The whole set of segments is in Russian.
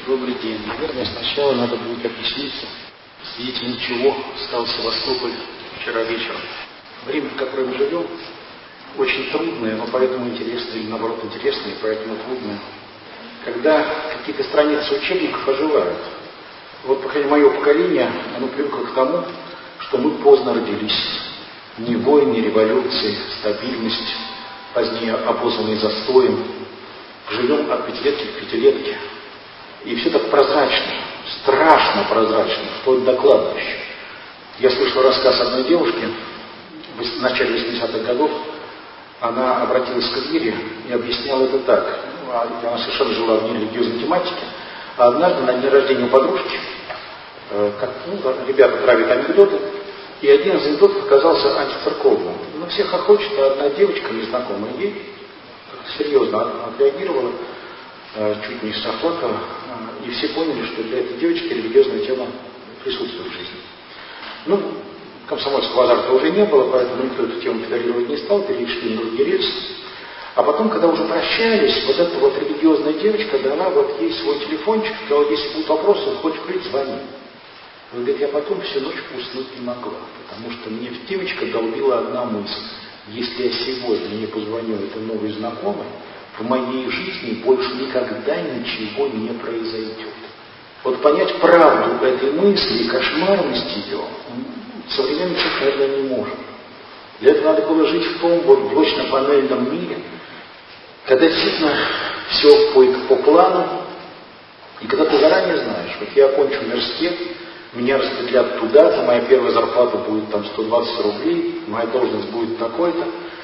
Добрый день. Наверное, сначала надо будет объясниться, свидетелем чего стал Севастополь вчера вечером. Время, в которое мы живем, очень трудное, но поэтому интересное, или наоборот интересное, поэтому трудное. Когда какие-то страницы учебников оживают. Вот, по крайней мере, мое поколение, оно привыкло к тому, что мы поздно родились. Ни войны, ни революции, стабильность, позднее обозванный застоем. Живем от пятилетки к пятилетке. И все так прозрачно, страшно прозрачно, вплоть до кладбища. Я слышал рассказ одной девушки в начале 80-х годов. Она обратилась к Вере и объясняла это так. Она совершенно жила в нерелигиозной тематике. А однажды на дне рождения у подружки, ребята травят анекдоты, и один из анекдотов оказался антицерковным. Ну, всех хохочет, а одна девочка, незнакомая ей, серьезно отреагировала, чуть не заплакала, и все поняли, что для этой девочки религиозная тема присутствует в жизни. Ну, комсомольского азарта уже не было, поэтому никто эту тему педалировать не стал, перешли на другие рельсы. А потом, когда уже прощались, вот эта вот религиозная девочка дала вот ей свой телефончик, сказала, если будут вопросы, хочешь курить, звони. Вы говорите, я потом всю ночь уснуть не могла, потому что мне девочка долбила одна мысль. Если я сегодня не позвоню этой новой знакомой, в моей жизни больше никогда ничего не произойдет. Вот понять правду этой мысли и кошмарность ее современный человек, наверное, не может. Для этого надо было жить в том вот блочно-панельном мире, когда действительно все по плану, и когда ты заранее знаешь, вот я окончу университет, меня распределят туда-то, моя первая зарплата будет там 120 рублей, моя должность будет такой-то,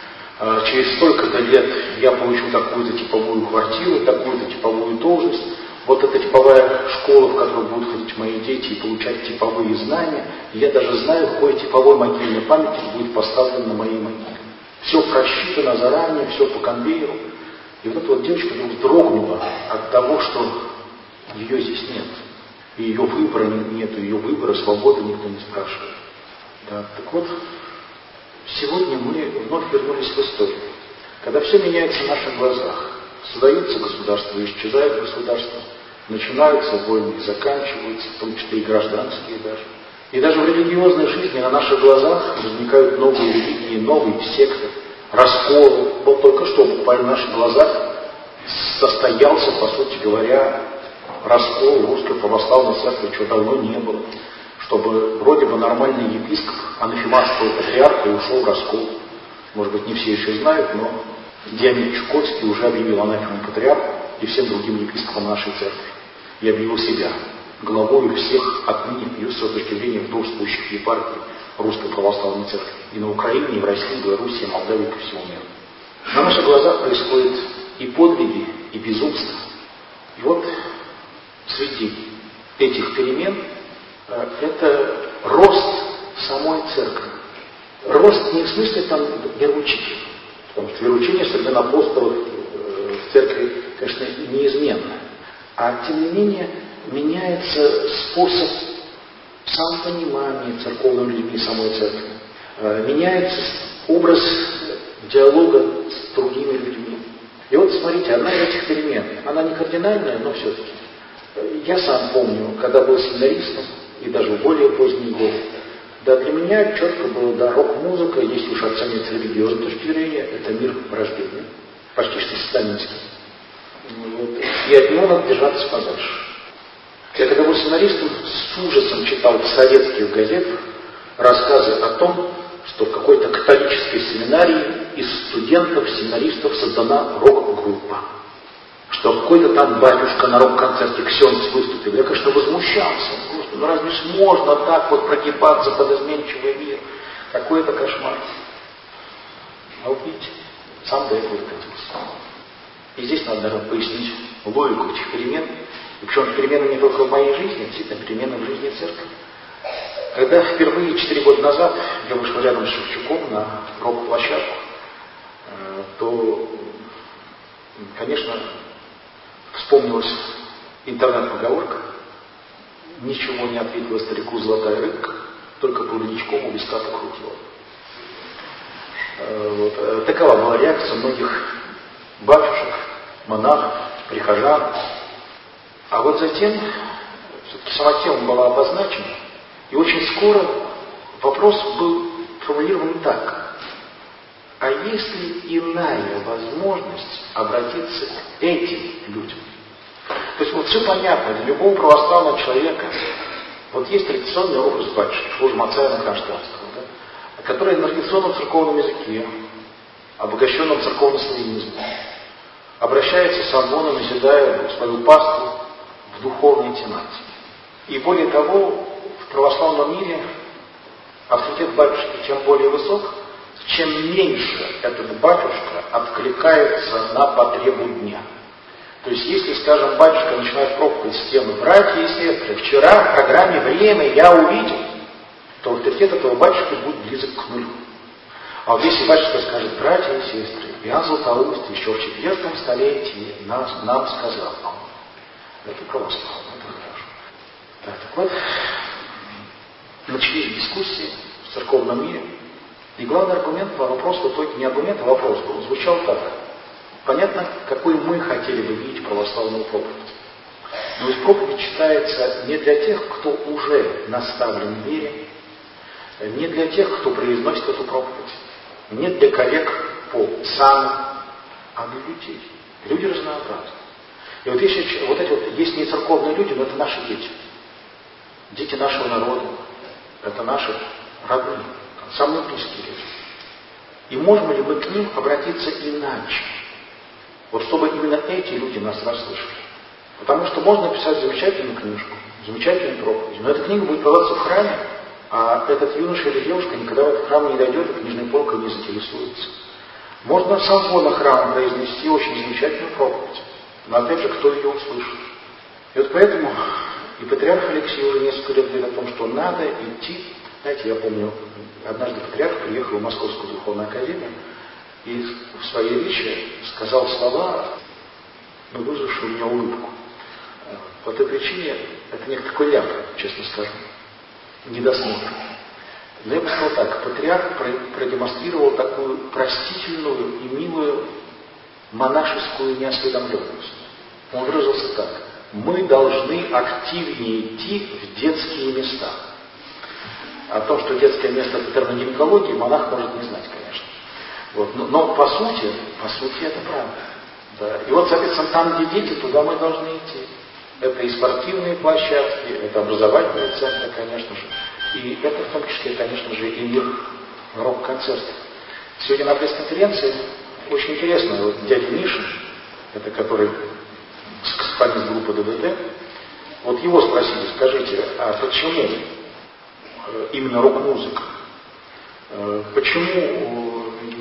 через столько-то лет я получу такую-то типовую квартиру, такую-то типовую должность, вот эта типовая школа, в которую будут ходить мои дети и получать типовые знания, и я даже знаю, какой типовой могильный памятник будет поставлен на моей могиле. Все просчитано заранее, все по конвейеру. И вот эта вот девочка вдруг дрогнула от того, что ее здесь нет. И ее выбора нет, ее выбора, свободы никто не спрашивает. Да. Так вот, сегодня мы вновь вернулись в историю, когда все меняется на наших глазах. Создаются государства, исчезают государства, начинаются войны и заканчиваются, в том числе и гражданские даже. И даже в религиозной жизни на наших глазах возникают новые религии, новые секты, расколы. Вот только что буквально на наших глазах состоялся, по сути говоря, раскол Русской Православной Церкви, чего давно не было. Чтобы вроде бы нормальный епископ анафематского патриарха ушел в раскол. Может быть, не все еще знают, но Дионис Чукотский уже объявил анафему патриарху и всем другим епископам нашей церкви. И объявил себя главой всех отныне, с точки зрения вдовствующих епархий Русской Православной Церкви. И на Украине, и в России, и в Белоруссии, и Молдавии, и по всему миру. На наших глазах происходят и подвиги, и безумства. И вот среди этих перемен это рост самой церкви. Рост не в смысле там вероучения, потому что вероучение со времен апостолов в церкви, конечно, неизменно. А тем не менее меняется способ самопонимания церковными людьми самой церкви. Меняется образ диалога с другими людьми. И вот смотрите, одна из этих перемен, она не кардинальная, но все-таки. Я сам помню, когда был семинаристом, и даже в более поздние годы, да, для меня четко было, да, рок-музыка, если уж оценить с религиозной точки зрения, это мир рождения, почти что сатанинский. Вот. И от него надо держаться подальше. Я когда был семинаристом, с ужасом читал в советских газетах рассказы о том, что в какой-то католической семинарии из студентов-семинаристов создана рок-группа. Что какой-то там батюшка на рок-концерте ксенц выступил. Я, конечно, возмущался. Господи, ну разве ж можно так вот прогибаться под изменчивый мир? Какой это кошмар. А вот видите, сам до этого докатился. И здесь надо, наверное, пояснить логику этих перемен. И причем перемены не только в моей жизни, а действительно перемены в жизни церкви. Когда впервые 4 года назад я вышел рядом с Шевчуком на рок-площадку, то, конечно, вспомнилась интернет-поговорка: ничего не ответила старику золотая рыбка, только грудничком у виска покрутила. Вот. Такова была реакция многих батюшек, монахов, прихожан. А вот затем все-таки сама тема была обозначена, и очень скоро вопрос был формулирован так. А есть ли иная возможность обратиться к этим людям? То есть вот все понятно, для любого православного человека вот есть традиционный образ батюшки, служба отца Иоанна Кронштадтского, да, который на традиционном церковном языке, обогащенном церковно-славянизмом, обращается с амвоном, назидая свою паству в духовной тематике. И более того, в православном мире авторитет батюшки тем более высок, чем меньше этот батюшка откликается на потребу дня. То есть, если, скажем, батюшка начинает проповедь с темы «Братья и сестры, вчера в программе «Время» я увидел», то авторитет этого батюшки будет близок к нулю. А вот если батюшка скажет «Братья и сестры, Иоанн Златоуст еще в 4 столетии нам сказал», это православно, это хорошо. Так вот, начались дискуссии в церковном мире, и главный аргумент, вопрос в итоге не аргумент, а вопрос был, звучал так. Понятно, какой мы хотели бы видеть православную проповедь. Но ведь проповедь читается не для тех, кто уже наставлен в вере, не для тех, кто произносит эту проповедь, не для коллег по сану, а для людей. Люди разнообразны. И вот если вот эти вот, есть не церковные люди, но это наши дети. Дети нашего народа, это наши родные, самые близкие люди. И можем ли мы к ним обратиться иначе? Вот чтобы именно эти люди нас расслышали. Потому что можно написать замечательную книжку, замечательную проповедь, но эта книга будет продаваться в храме, а этот юноша или девушка никогда в этот храм не дойдет, и книжной полкой не заинтересуется. Можно с амвона храма произнести очень замечательную проповедь, но опять же, кто ее услышит? И вот поэтому и патриарх Алексий уже несколько лет говорит о том, что надо идти. Знаете, я помню, однажды патриарх приехал в Московскую духовную академию, и в своей речи сказал слова, вызвавшие у меня улыбку. По той причине, это не такой ляп, честно скажу, недосмотр. Но я бы сказал так, патриарх продемонстрировал такую простительную и милую монашескую неосведомленность. Он выразился так: мы должны активнее идти в детские места. О том, что детское место это термогинекология, монах может не знать, конечно. Вот. Но по сути это правда. Да. И вот, соответственно, там, где дети, туда мы должны идти. Это и спортивные площадки, это образовательные центры, конечно же. И это в том числе, конечно же, и мир рок-концертов. Сегодня на пресс-конференции очень интересно, вот дядя Миша, это который господин из группы ДДТ, вот его спросили, скажите, а почему именно рок-музыка? Почему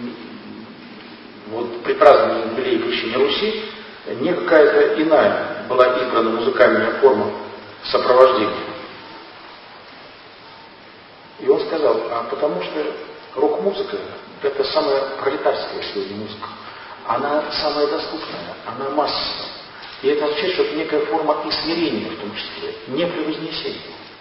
вот при праздновании юбилея Крещения Руси не какая-то иная была избрана музыкальная форма сопровождения? И он сказал, потому что рок-музыка это самая пролетарская сегодня музыка. Она самая доступная, она массовая. И это означает, что это некая форма и смирения в том числе, не превознесения.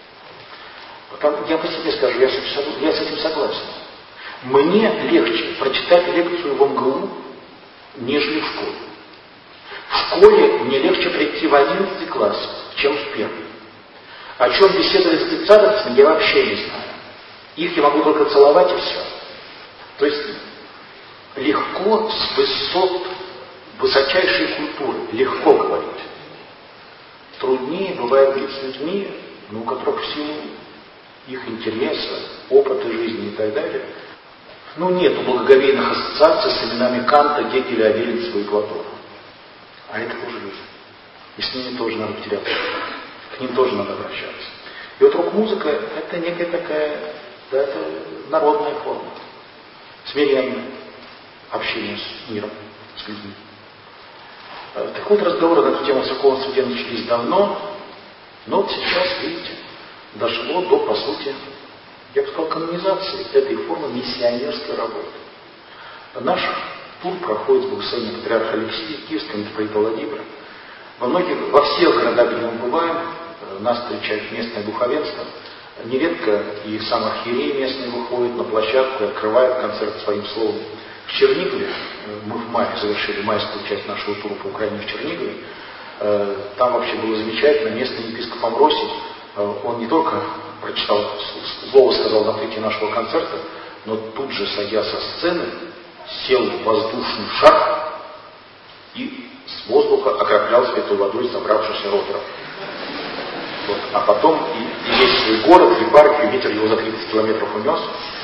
Я по себе скажу, я с этим согласен. Мне легче прочитать лекцию в МГУ, нежели в школе. В школе мне легче прийти в 11 класс, чем в первый. О чем беседовать с детсадовцами, я вообще не знаю. Их я могу только целовать и все. То есть легко с высот высочайшей культуры, легко говорить. Труднее бывает быть с людьми, у которых в силу их интереса, опыта жизни и так далее, нету благоговейных ассоциаций с именами Канта, Гегеля, Веллинцева и Платона. А это тоже люди. И с ними тоже надо потеряться. К ним тоже надо обращаться. И вот рок-музыка это некая такая, да, это народная форма. Смиренное общение с миром, с людьми. Так вот, разговоры на эту тему в церковном суде начались давно, но вот сейчас, видите, дошло до, по сути, я бы сказал, канонизации этой формы миссионерской работы. Наш тур проходит в благословении патриарха Алексия, Киевского митрополита Владимира. Во всех городах, где мы бываем, нас встречает местное духовенство. Нередко и сам архиерей местный выходит на площадку и открывает концерт своим словом. В Чернигове, мы в мае завершили майскую часть нашего тура по Украине в Чернигове, Там вообще было замечательно. Местный епископ Амвросий, он не только прочитал, слово сказал на открытии нашего концерта, но тут же, сойдя со сцены, сел в воздушный шар и с воздуха окроплял святой водой собравшихся роторов. Вот. А потом и весь свой город, епархию, ветер его за 30 километров унес.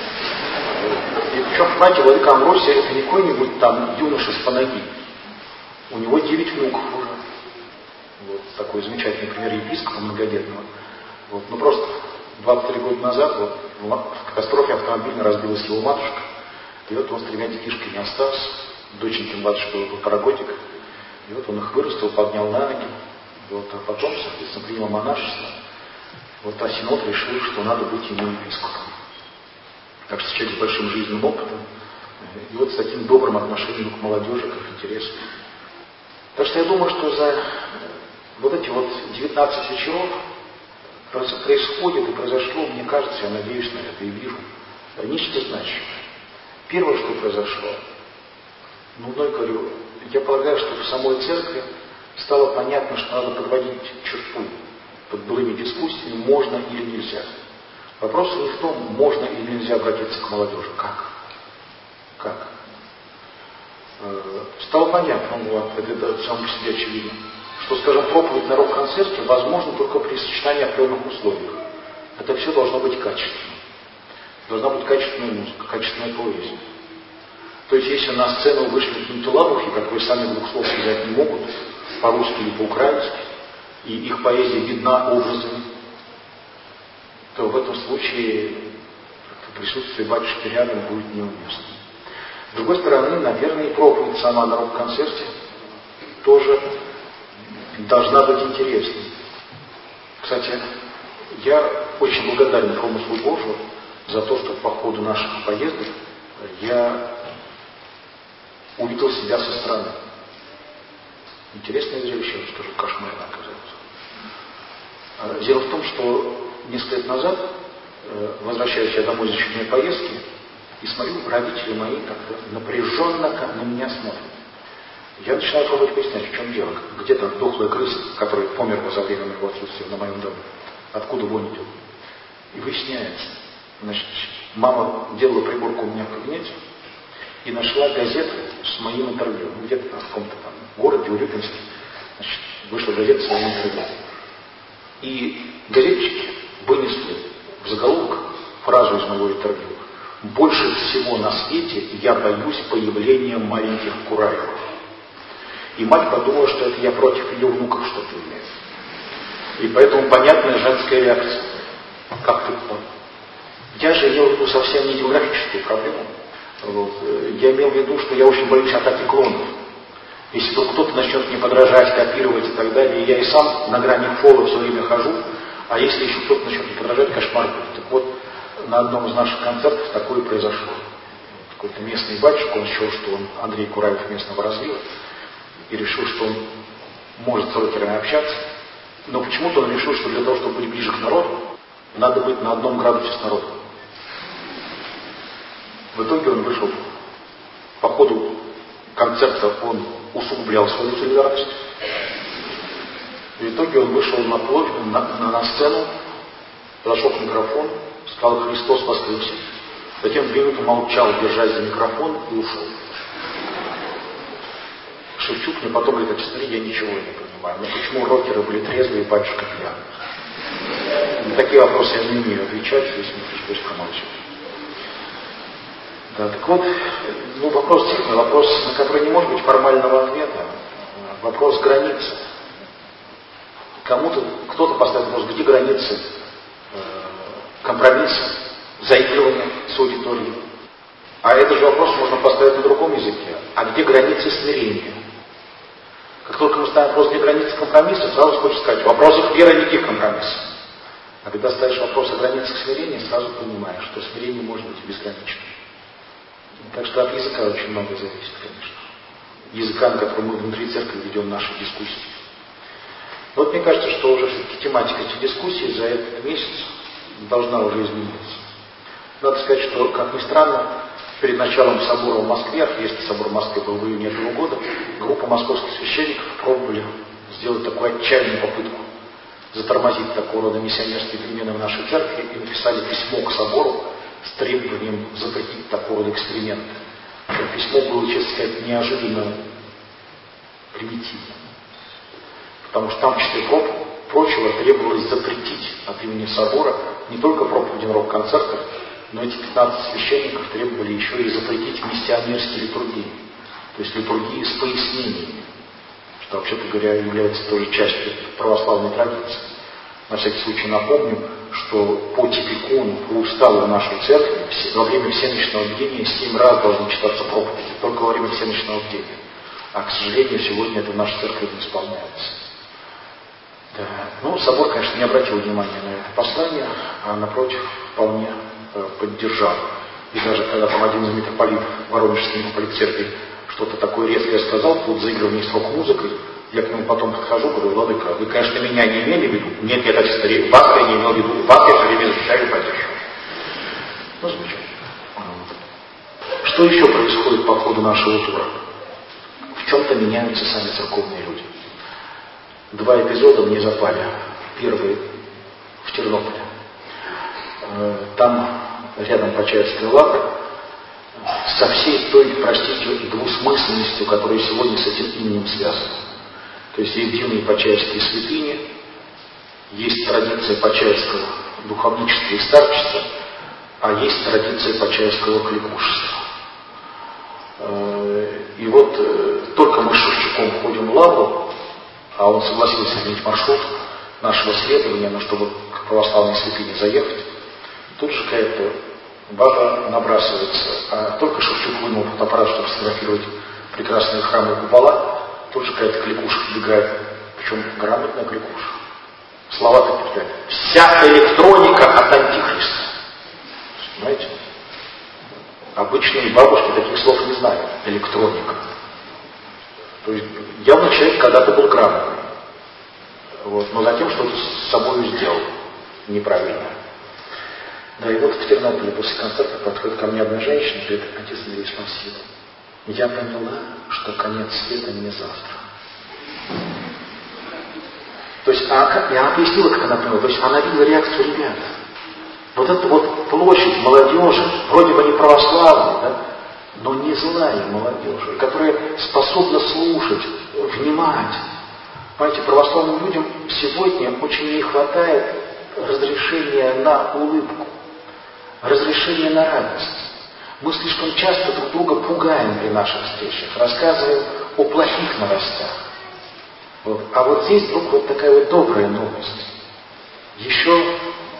И причем, понимаете, владыка Амвросий это не какой-нибудь там юноша с Панаги. У него 9 внуков уже. Вот такой замечательный пример епископа многодетного. Вот. Ну просто 23 года назад вот, в катастрофе автомобильной разбилась его матушка. И вот он с 3 детишками остался. Доченьке младшей был 1,5 годика. И вот он их вырастил, поднял на ноги. Вот, а потом, соответственно, принял монашество. Вот а Синод решил, что надо быть ему епископом. Так что человек с большим жизненным опытом. И вот с таким добрым отношением к молодежи, к их интересам. Так что я думаю, что за вот эти вот 19 вечеров происходит и произошло, мне кажется, я надеюсь на это и вижу, нечто значимое. Первое, что произошло, вновь говорю, я полагаю, что в самой церкви стало понятно, что надо подводить черту под былыми дискуссиями, можно или нельзя. Вопрос не в том, можно или нельзя обратиться к молодежи. Как? Стало понятно, вот, это само по себе очевидно, что, скажем, проповедь на рок-концерте возможно только при сочетании определенных условий. Это все должно быть качественно. Должна быть качественная музыка, качественная поэзия. То есть, если на сцену вышли какие-то лавухи, которые сами 2 слов сказать не могут, по-русски или по-украински, и их поэзия видна образами, то в этом случае присутствие батюшки рядом будет неуместно. С другой стороны, наверное, и проповедь сама на рок-концерте тоже должна быть интересной. Кстати, я очень благодарен промыслу Божию за то, что по ходу наших поездок я увидел себя со стороны. Интересное зрелище, я скажу, кошмарно оказалось. Дело в том, что несколько лет назад, возвращаясь я домой из очередной поездки, и смотрю, родители мои как-то напряженно на меня смотрят. Я начинаю пробовать выяснять, в чем дело. Где-то дохлая крыса, которая померла за время моего отсутствия на моем доме. Откуда вонь идет? И выясняется. Значит, мама делала приборку у меня в кабинете и нашла газету с моим интервью. Где-то там, в каком-то там городе, Урюпинске, значит, вышла газета с моим интервью. И газетчики вынесли в заголовок фразу из моего интервью: «Больше всего на свете я боюсь появления маленьких Кураевых». И мать подумала, что это я против ее внуков что-то имею. И поэтому понятная женская реакция. Как ты понял? Я же имел в виду совсем не демографическую проблему. Вот. Я имел в виду, что я очень боюсь атаки клонов. Если вдруг кто-то начнет мне подражать, копировать и так далее, я и сам на грани фола все время хожу, а если еще кто-то начнет мне подражать, кошмар будет. Так вот, на одном из наших концертов такое произошло. Какой-то местный батюшка, он счел, что он Андрей Кураев местного разлива, и решил, что он может с рокерами общаться, но почему-то он решил, что для того, чтобы быть ближе к народу, надо быть на 1 градусе с народом. В итоге он вышел, по ходу концерта он усугублял свою солидарность. В итоге он вышел на сцену, подошел к микрофону, сказал: «Христос воскресе». Затем 2 минуты молчал, держась за микрофон, и ушел. Шевчук мне потом говорит: «Смотри, я ничего не понимаю. Но почему рокеры были трезвые, батюшка пьяный?» На такие вопросы я не умею отвечать, если мне пришлось промолчать. Да, так вот, вопрос действительно, вопрос, на который не может быть формального ответа. Вопрос границы. Кто-то поставит вопрос, где границы компромисса, заигрывания с аудиторией. А этот же вопрос можно поставить на другом языке. А где границы смирения? Как только мы ставим вопрос, где границы компромисса, сразу хочется сказать: в вопросах веры никаких компромиссов. А когда ставишь вопрос о границах смирения, сразу понимаешь, что смирение может быть безграничным. Так что от языка очень много зависит, конечно. Языка, на котором мы внутри церкви ведем наши дискуссии. Вот мне кажется, что уже все-таки тематика этих дискуссий за этот месяц должна уже измениться. Надо сказать, что, как ни странно, перед началом собора в Москве, Архиерейский собор в Москве был в июне этого года, группа московских священников пробовали сделать такую отчаянную попытку затормозить такого рода миссионерские перемены в нашей церкви и написали письмо к собору с требованием запретить такого рода эксперименты. Письмо было, честно сказать, неожиданно примитивным. Потому что там, в числе прочего, требовалось запретить от имени собора не только проповеди на рок-концертах, но эти 15 священников требовали еще и запретить миссионерские литургии. То есть литургии с пояснениями, что, вообще-то говоря, является тоже частью православной традиции. На всякий случай напомню, что по типикону, по уставу нашей церкви во время всеночного бдения 7 раз должны читаться проповеди, только во время всеночного бдения. А, к сожалению, сегодня это в нашей церкви не исполняется. Да. Ну, собор, конечно, не обратил внимания на это послание, а, напротив, вполне поддержал. И даже когда там один из митрополитов, Воронежский митрополит Сергий, что-то такое резкое сказал, тут заигрывание с рок-музыкой, я к нему потом подхожу, говорю: владыка, вы, конечно, меня не имели в виду? Нет, я, отец, вас я не имел в виду, вас я все время защищаю и поддерживаю. Ну, замечательно. Что еще происходит по ходу нашего тура? В чем-то меняются сами церковные люди. 2 эпизода мне запали. Первый в Тернополе. Там, рядом Почаевская лавра, со всей той, простите, двусмысленностью, которая сегодня с этим именем связана. То есть есть дивные почаевские святыни, есть традиция почаевского духовничества и старчества, а есть традиция почаевского кликушества. И вот только мы с Шевчуком ходим в лавру, а он согласился изменить маршрут нашего следования, но чтобы к православной святыне заехать, тут же какая-то баба набрасывается, а только Шевчук вынул фотоаппарат, чтобы сфотографировать прекрасные храмы и купола, тут же какая-то кликуша вбегает, причем грамотная кликуша. Слова такие: вся электроника от антихриста. Понимаете? Обычные бабушки таких слов не знают. Электроника. То есть явно человек когда-то был грамотный. Вот, но затем что-то с собой сделал неправильно. Да, и вот в Тернополе после концерта подходит ко мне одна женщина и говорит: отец Андрей, спасибо. Я поняла, что конец света не завтра. То есть, и она пояснила, как она поняла. То есть она видела реакцию ребят. Вот эта вот площадь молодежи, вроде бы не православной, да, но не злая молодежи, которая способна слушать, внимать. Понимаете, православным людям сегодня очень не хватает разрешения на улыбку, разрешения на радость. Мы слишком часто друг друга пугаем при наших встречах, рассказываем о плохих новостях. Вот. А вот здесь вдруг вот такая вот добрая новость. Еще,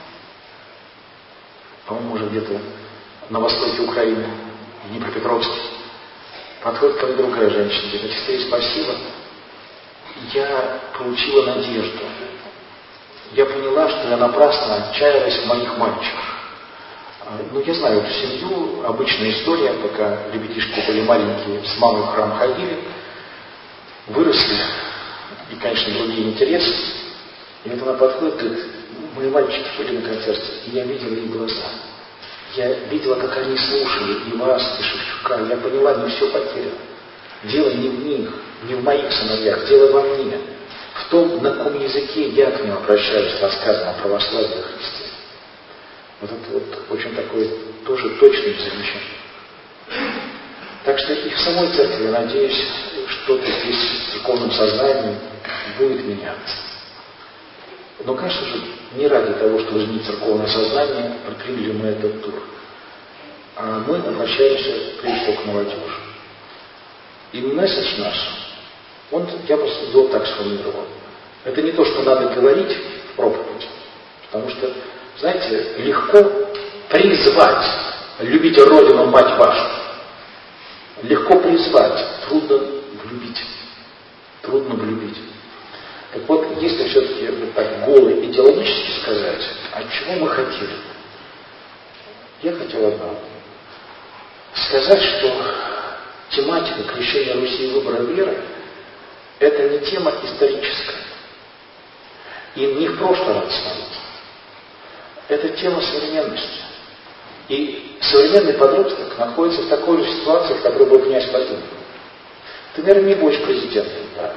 по-моему, уже где-то на востоке Украины, в Днепропетровске, подходит ко мне другая женщина, говорит: Алексей, спасибо, я получила надежду. Я поняла, что я напрасно отчаялась в моих мальчиках. Ну, я знаю эту семью, обычная история, пока ребятишки были маленькие, с мамой в храм ходили, выросли, и, конечно, другие интересы. И вот она подходит и говорит: мои мальчики были на концерте, и я видела их глаза. Я видела, как они слушали и вас, и Шевчука. Я поняла, не все потеряно. Дело не в них, не в моих сыновьях, дело во мне. В том, на каком языке я к ним обращаюсь с рассказом о православии и Христе. Вот это вот очень такое тоже точное замечание. Так что и в самой церкви, я надеюсь, что-то здесь в церковном сознании будет меняться. Но, конечно же, не ради того, чтобы изменить церковное сознание, предприняли мы этот тур. А мы обращаемся прежде всего к молодежи. И месседж наш, я бы его так сформулировал. Это не то, что надо говорить в проповеди, потому что, знаете, легко призвать: любите Родину, мать вашу. Легко призвать, трудно влюбить. Трудно влюбить. Так вот, если все-таки вот так голо идеологически сказать, от чего мы хотели? Я хотел одного. Сказать, что тематика крещения Руси и выбора веры — это не тема историческая. И не в прошлый раз стоит. Это тема современности. И современный подросток находится в такой же ситуации, в которой был князь Владимир. Ты, наверное, не будешь президентом, да.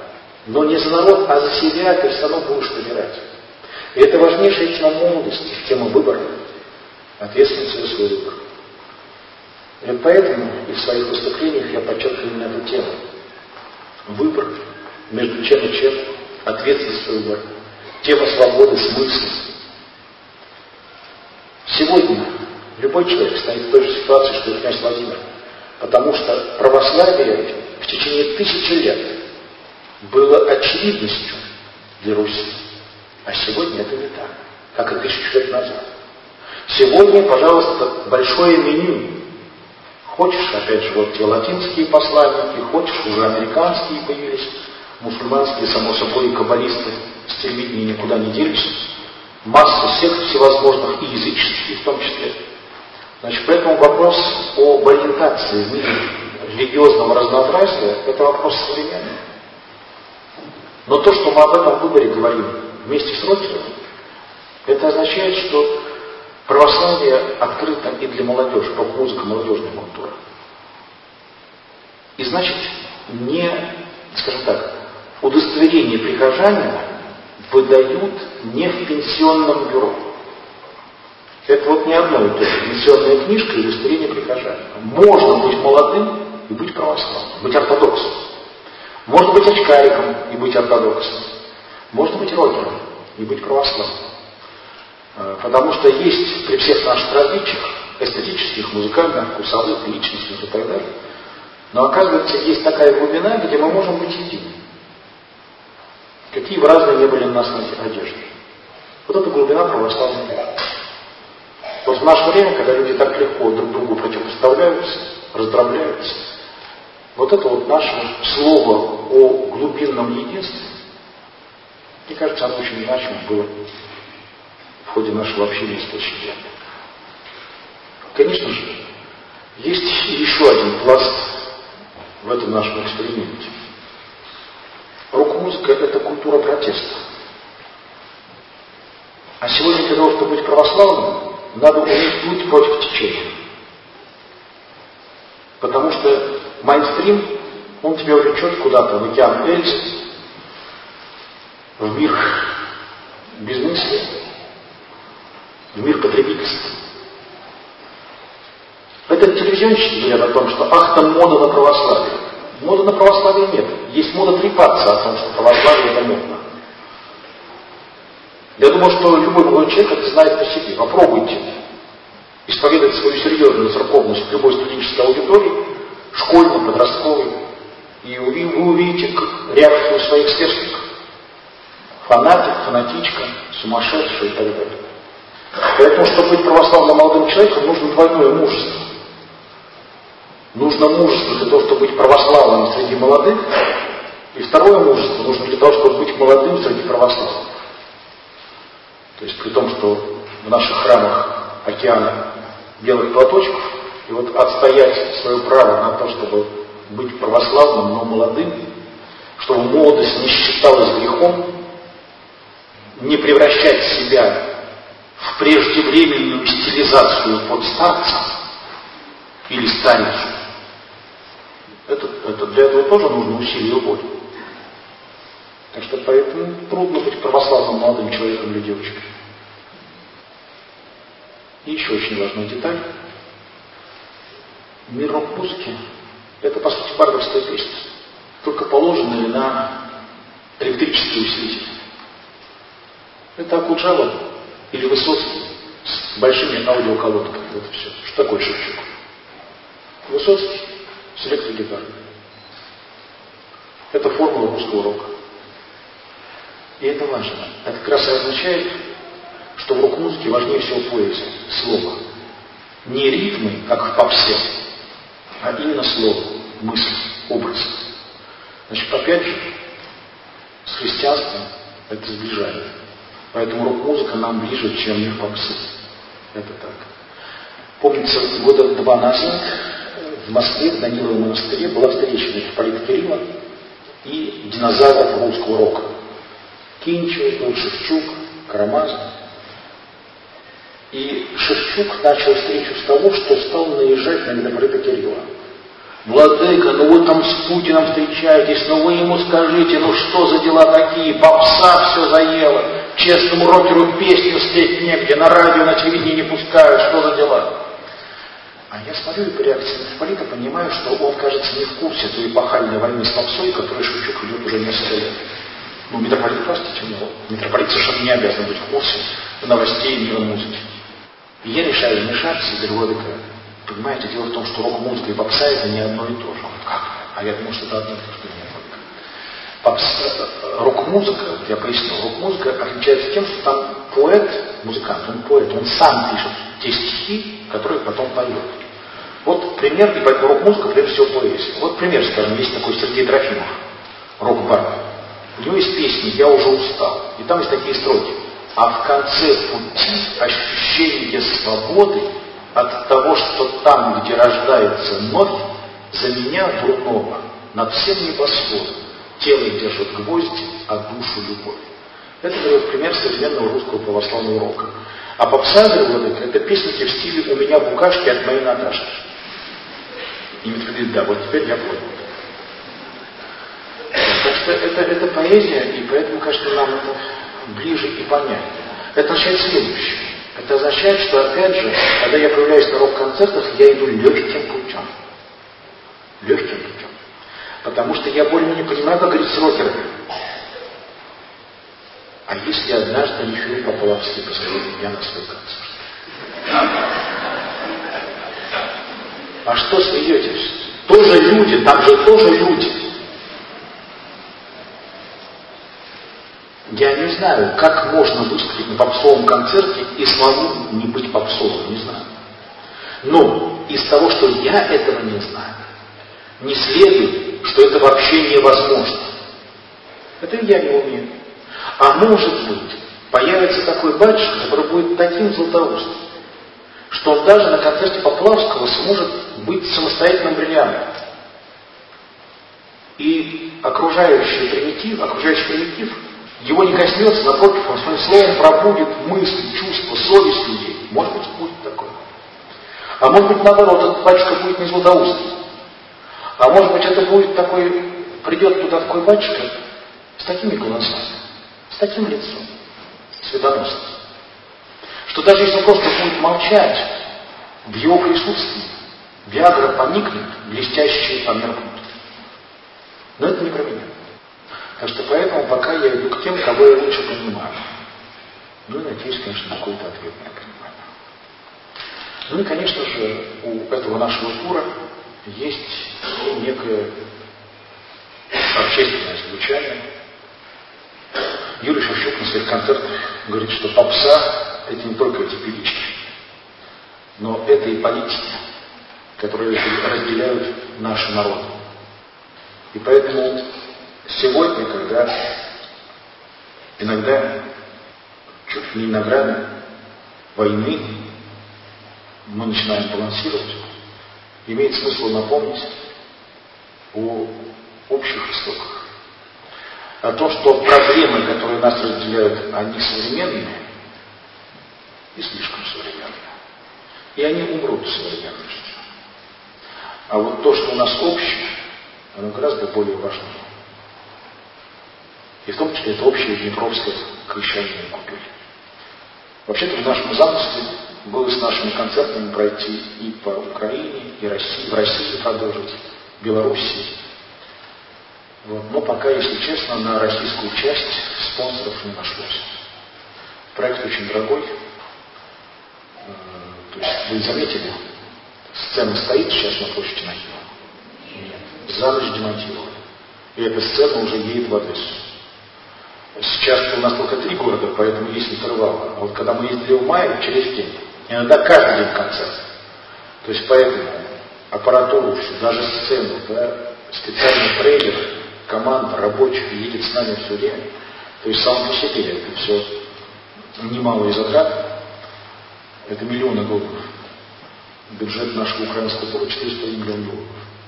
Но не за народ, а за себя ты все равно будешь выбирать. И это важнейшая тема молодости, тема выбора, ответственности за свой выбор. И вот поэтому и в своих выступлениях я подчеркиваю именно эту тему. Выбор между чем и чем, ответственность за выбор, тема свободы, смысла. Сегодня любой человек стоит в той же ситуации, что и князь Владимир, потому что православие в течение 1000 лет было очевидностью для Руси. А сегодня это не так, как и 1000 лет назад. Сегодня, пожалуйста, большое меню. Хочешь, опять же, вот те латинские посланники, хочешь, уже американские появились, мусульманские, само собой, и каббалисты с телевидения никуда не делись. Масса сект всевозможных, и языческих в том числе. Значит, поэтому вопрос об ориентации в мире религиозного разнообразия – это вопрос современный. Но то, что мы об этом выборе говорим вместе с родителями, это означает, что православие открыто и для молодежи, рок-музыка, молодежная культура. И значит, не, скажем так, удостоверение прихожанина выдают не в пенсионном бюро. Это вот не одно и то же. Пенсионная книжка и удостоверение прихожанина. Можно быть молодым и быть православным, быть ортодоксом. Можно быть очкариком и быть ортодоксом. Можно быть рокером и быть православным. Потому что есть при всех наших различиях, эстетических, музыкальных, вкусовых, личностных и так далее, но оказывается, есть такая глубина, где мы можем быть едины. Какие бы разные не были на нас одежды. Вот эта глубина православной веры. Вот в наше время, когда люди так легко друг другу противопоставляются, раздробляются, вот это вот наше слово о глубинном единстве, мне кажется, оно очень значимо было в ходе нашего общения с площадями. Конечно же, есть еще один пласт в этом нашем эксперименте. Рок-музыка – это культура протеста. А сегодня для того, чтобы быть православным, надо уметь плыть против течения. Потому что майнстрим, он тебя увлечет куда-то в океан Эльзы, в мир безмыслия, в мир потребительства. Это телевизионщики говорят о том, что ах, там мода на православие. Моды на православие нет. Есть мода трепаться о том, что православие это модно. Я думаю, что любой молодой человек это знает по себе. Попробуйте исповедовать свою серьезную церковность в любой студенческой аудитории, школьной, подростковой, и вы увидите реакцию своих сверстников. Фанатик, фанатичка, сумасшедший и так далее. Поэтому, чтобы быть православным молодым человеком, нужно двойное мужество. Нужно мужество для того, чтобы быть православным среди молодых, и второе мужество нужно для того, чтобы быть молодым среди православных. То есть при том, что в наших храмах океана белых платочков, и вот отстоять свое право на то, чтобы быть православным, но молодым, чтобы молодость не считалась грехом, не превращать себя в преждевременную стилизацию под старца или старицу. Для этого тоже нужно усилие воли. Так что поэтому трудно быть православным молодым человеком или девочкой. И еще очень важная деталь. Мир рок-музыки – это, по сути, бардовская песня, только положенная на электрический усилитель. Это Акуджава или Высоцкий с большими аудиоколонками. Вот все. Что такое Шевчук? Высоцкий с электрогитарой. Это формула русского рока. И это важно. Это как раз и означает, что в рок-музыке важнее всего поэзия, слово. Не ритмы, как в попсе, а именно слово, мысль, образ. Значит, опять же, с христианством это сближает. Поэтому рок-музыка нам ближе, чем мир попсы. Это так. Помните, года 2 назад в Москве, в Даниловом монастыре, была встреча митрополита Кирилла и динозавров русского рока. Кинчев, Шевчук, Карамазов. И Шевчук начал встречу с того, что стал наезжать на митрополита Кирилла. Владыка, ну вы там с Путиным встречаетесь, ну вы ему скажите, ну что за дела такие, попса все заело, честному рокеру песню спеть негде, на радио, на телевидении не пускают, что за дела? А я смотрю и по реакции митрополита понимаю, что он, кажется, не в курсе той эпохальной войны с попсой, которая Шевчук ведет уже несколько лет. Ну, митрополит, простите, но митрополит совершенно не обязан быть в курсе новостей мира музыки. И я решаю вмешаться и говорю: Владыка, понимаете, дело в том, что рок-музыка и попса это не одно и то же. Он: как? А я думал, что это одно и то же. Рок-музыка, я поясню, рок-музыка отличается тем, что там поэт, музыкант, он поэт, он сам пишет те стихи, которые потом поет. Вот пример, и поэтому рок-музыка прежде всего поэзия. Вот пример, скажем, есть такой Сергей Трофимов, рок-бар. У него есть песни «Я уже устал», и там есть такие строки: а в конце пути ощущение свободы от того, что там, где рождается вновь, за меня дурного над всем небосводом тело держит гвозди, а душу любовь. Это, говорю, пример современного русского православного рока. А попса, говорю, Владыка, это песенки в стиле «У меня букашки от моей Наташки». И митрополит: да, вот теперь я понял. Так что это поэзия, и поэтому, кажется, нам это ближе и понятнее. Это означает следующее. Это означает, что, опять же, когда я появляюсь на рок-концертах, я иду легким путем. Легким путем. Потому что я более-менее понимаю, как говорить с рокерами. А если однажды Михаил Поплавский позовет меня на свой концерт? А что смеетесь? Тоже люди, там же тоже люди. Я не знаю, как можно выступить на попсовом концерте и самому не быть попсовым, не знаю. Но из того, что я этого не знаю, не следует, что это вообще невозможно. Это я не умею. А может быть, появится такой батюшка, который будет таким златоустом, что он даже на концерте Поплавского сможет быть самостоятельным бриллиантом. И окружающий примитив его не коснется, напротив, он своим словом пробудит мысли, чувства, совесть людей. Может быть, будет такое. А может быть, наоборот, этот батюшка будет не златоустый. А может быть, это будет такой, придет туда такой батюшка с такими глазами, с таким лицом, светоносным, что даже если он просто будет молчать, в его присутствии Виагра поникнет, блестящие померкнут. Но это не про меня. Так что поэтому пока я иду к тем, кого я лучше понимаю. Ну и надеюсь, конечно, на какой-то ответ на понимание. Ну и, конечно же, у этого нашего тура есть некое общественное звучание. Юрий Шевчук на своих концертах говорит, что попса — это не только эти певички, но это и политики, которые разделяют наши народы. И поэтому сегодня, когда иногда, чуть ли не на грани войны, мы начинаем балансировать, имеет смысл напомнить о общих истоках. О том, что проблемы, которые нас разделяют, они современные и слишком современные. И они умрут в современности. А вот то, что у нас общее, оно гораздо более важно. И в том числе это общее днепровское крещение купюры. Вообще-то в нашем замысле было с нашими концертами пройти и по Украине, и России, в России продолжить, в Белоруссии. Вот. Но пока, если честно, на российскую часть спонсоров не нашлось. Проект очень дорогой. То есть, вы заметили, сцена стоит сейчас на площади Нахимова? Нет. За ночь демонтировали. И эта сцена уже едет в Одессу. Сейчас у нас только 3 города, поэтому есть интервалы. А вот когда мы ездили в мае, через день, иногда каждый день концерт. То есть поэтому аппаратуру, даже сцену, да, специальный трейлер, команда рабочих едет с нами все время. То есть сам по себе это все немалые затраты. Это миллионы долларов. Бюджет нашего украинского тура 4,5 миллиона долларов.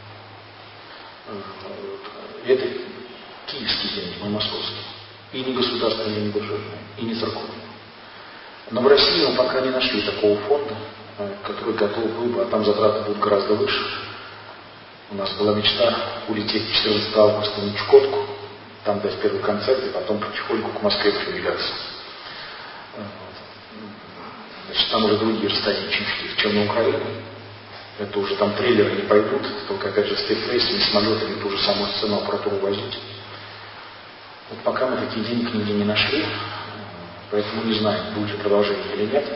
Это киевские деньги, не московские. И не государственные, и не бюджетные, и не церковные. Но в России мы пока не нашли такого фонда, который готов был бы, а там затраты будут гораздо выше, У нас была мечта улететь 14 августа на Чукотку, там дать первый концерт, и потом потихоньку к Москве продвигаться. Значит, там уже другие расстояния, чем на Украину. Это уже там трейлеры не пойдут, только опять же с спецрейсами, самолетами ту же самую сцену, аппаратуру возить. Вот пока мы такие денег нигде не нашли, поэтому не знаем, будет ли продолжение или нет.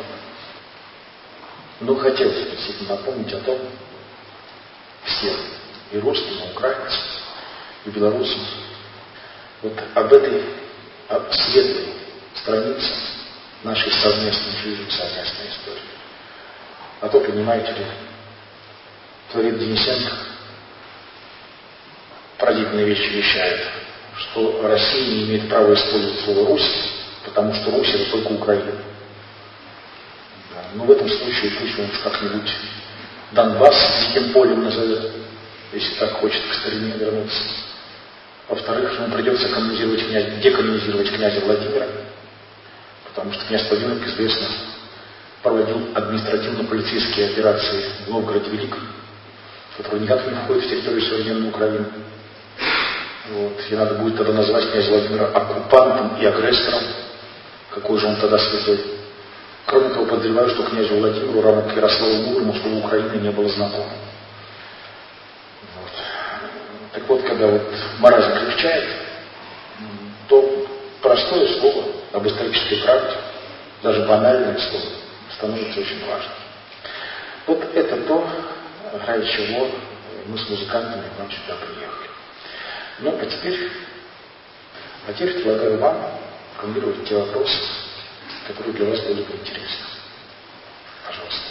Но хотелось действительно напомнить о том, всем, и русским, и украинцам, и белорусам, вот об этой светлой странице нашей совместной жизни, совместной истории. А то, понимаете ли, творит Денисенко поразительные вещи вещает, что Россия не имеет права использовать слово «Русь», потому что Русь — это только Украина. Да. Но в этом случае пусть он уж как-нибудь Донбасс диким полем назовет, если так хочет к старине вернуться. Во-вторых, ему придется деколонизировать князя Владимира, потому что князь Владимир, как известно, проводил административно-полицейские операции в Новгороде Великом, которые никак не входят в территорию современной Украины. Вот. И надо будет тогда назвать князя Владимира оккупантом и агрессором. Какой же он тогда святой. Кроме того, подозреваю, что князю Владимиру, равно как Ярославу Мудрому, слово Украины не было знакомо. Вот. Так вот, когда вот маразм крепчает, то простое слово об исторической правде, даже банальное слово, становится очень важным. Вот это то, ради чего мы с музыкантами к вам сюда приехали. Ну, а теперь предлагаю вам формулировать те вопросы, которые для вас были бы интересны. Пожалуйста.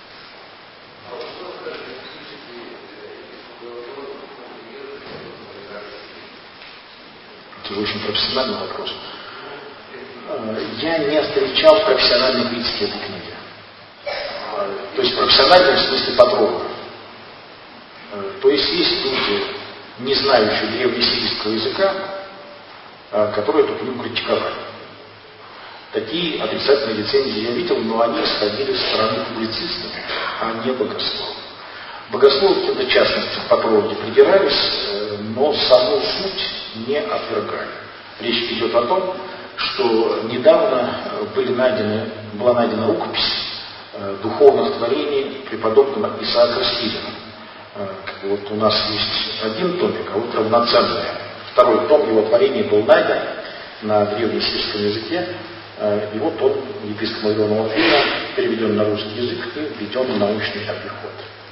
Это очень профессиональный вопрос. Я не встречал профессиональной критики этой книги. То есть профессиональной в смысле патронов. То есть есть люди, не знающие древнесирийского языка, которые эту книгу критиковали. Такие отрицательные рецензии я видел, но они исходили со стороны публицистов, а не богословов. Богословы в частности по проводе придирались, но саму суть не отвергали. Речь идет о том, что недавно была найдена рукопись духовных творений преподобного Исаака Сирина. Вот у нас есть один томик, а вот равноценный. Второй том его творений был найден на древнесирийском языке. И вот он, епископом Илона Матвея, переведен на русский язык и введен в научный обиход.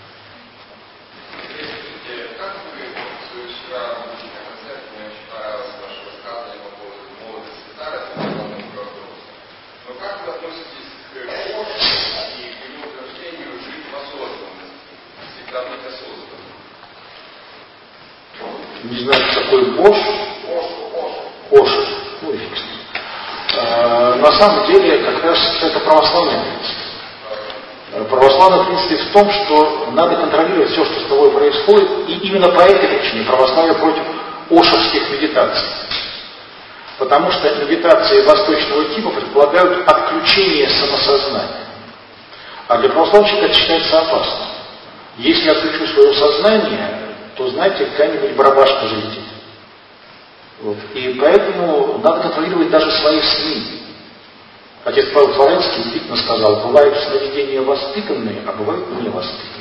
Не знаю, что такое Бош. Ош. Ну и фиг с ним. На самом деле, как раз это православный принцип. Православный принцип в том, что надо контролировать все, что с тобой происходит, и именно по этой причине православие против ошевских медитаций. Потому что медитации восточного типа предполагают отключение самосознания. А для православного человека это считается опасным. Если я отключу свое сознание, то, знаете, какая-нибудь барабашка же летит. Вот. И поэтому надо контролировать даже свои сны. Отец Павел Флоренский действительно сказал, бывают сновидения воспитанные, а бывают невоспитанные.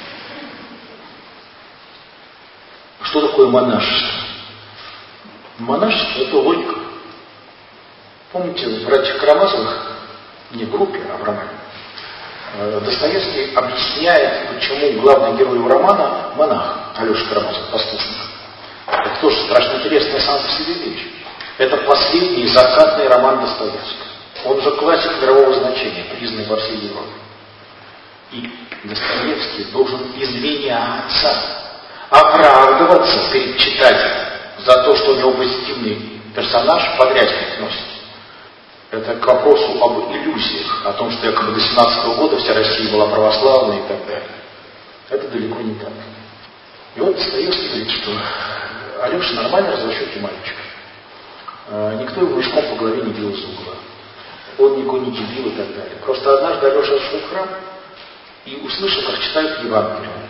Что такое монашество? Монашество — это логика. Помните, в «Братьях Карамазовых», не в группе, а в романе, Достоевский объясняет, почему главный герой романа — монах Алеша Карамазов, послушник. Это тоже страшно интересная сама по себе вещь. Это последний закатный роман Достоевского. Он же классик мирового значения, признанный во всей Европе. И Достоевский должен извиняться, оправдываться перед читателем за то, что у него позитивный персонаж подрядчик носит. Это к вопросу об иллюзиях, о том, что якобы до 17 года вся Россия была православной и так далее. Это далеко не так. И вот Достоевский говорит, что Алеша нормально развращенный мальчик. Никто его мешком по голове не бил из угла. Он никого не дебил и так далее. Просто однажды Алеша шел в храм и услышал, как читают Евангелие.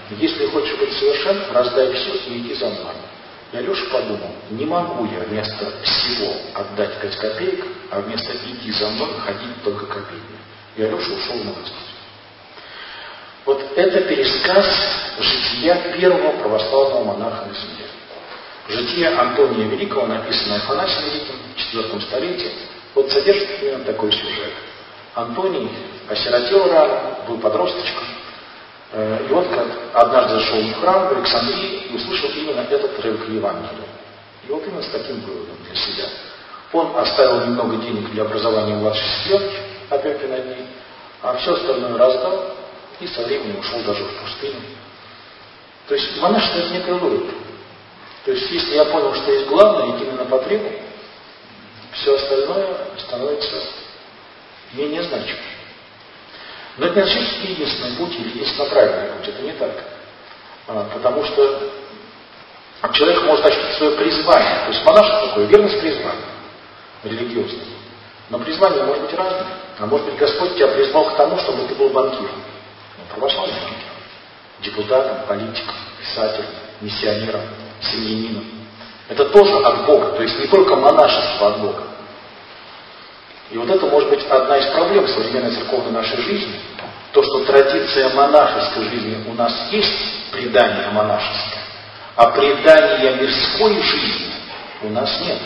Если хочешь быть совершенным, раздай все и иди за мной. И Алеша подумал, не могу я вместо всего отдать 5 копеек, а вместо иди за мной ходить только копейки. И Алеша ушел в монастырь. Вот это пересказ жития первого православного монаха на земле. Житие Антония Великого, написанное Афанасием Великим в IV столетии, вот содержит именно такой сюжет. Антоний осиротел рано, был подросточком, и вот как однажды зашел в храм в Александрии и услышал именно этот отрывок Евангелия. И вот именно с таким выводом для себя. Он оставил немного денег для образования младшей сестренки, опеки над ней, а все остальное раздал и со временем ушел даже в пустыню. То есть монашество — это некая логика. То есть если я понял, что есть главное, идти на потребу, все остальное становится менее значимым. Но это не значит, что единственный путь или единственно правильный путь. Это не так. Потому что человек может ощутить свое призвание. То есть монашество такое, верность призвания, религиозное. Но призвание может быть разным. А может быть, Господь тебя призвал к тому, чтобы ты был банкиром. Православным банкиром. Депутатом, политиком, писателем, миссионером, семьянином. Это тоже от Бога. То есть не только монашество от Бога. И вот это может быть одна из проблем современной церковной нашей жизни. То, что традиция монашеской жизни у нас есть, предание монашеское, а предания мирской жизни у нас нет.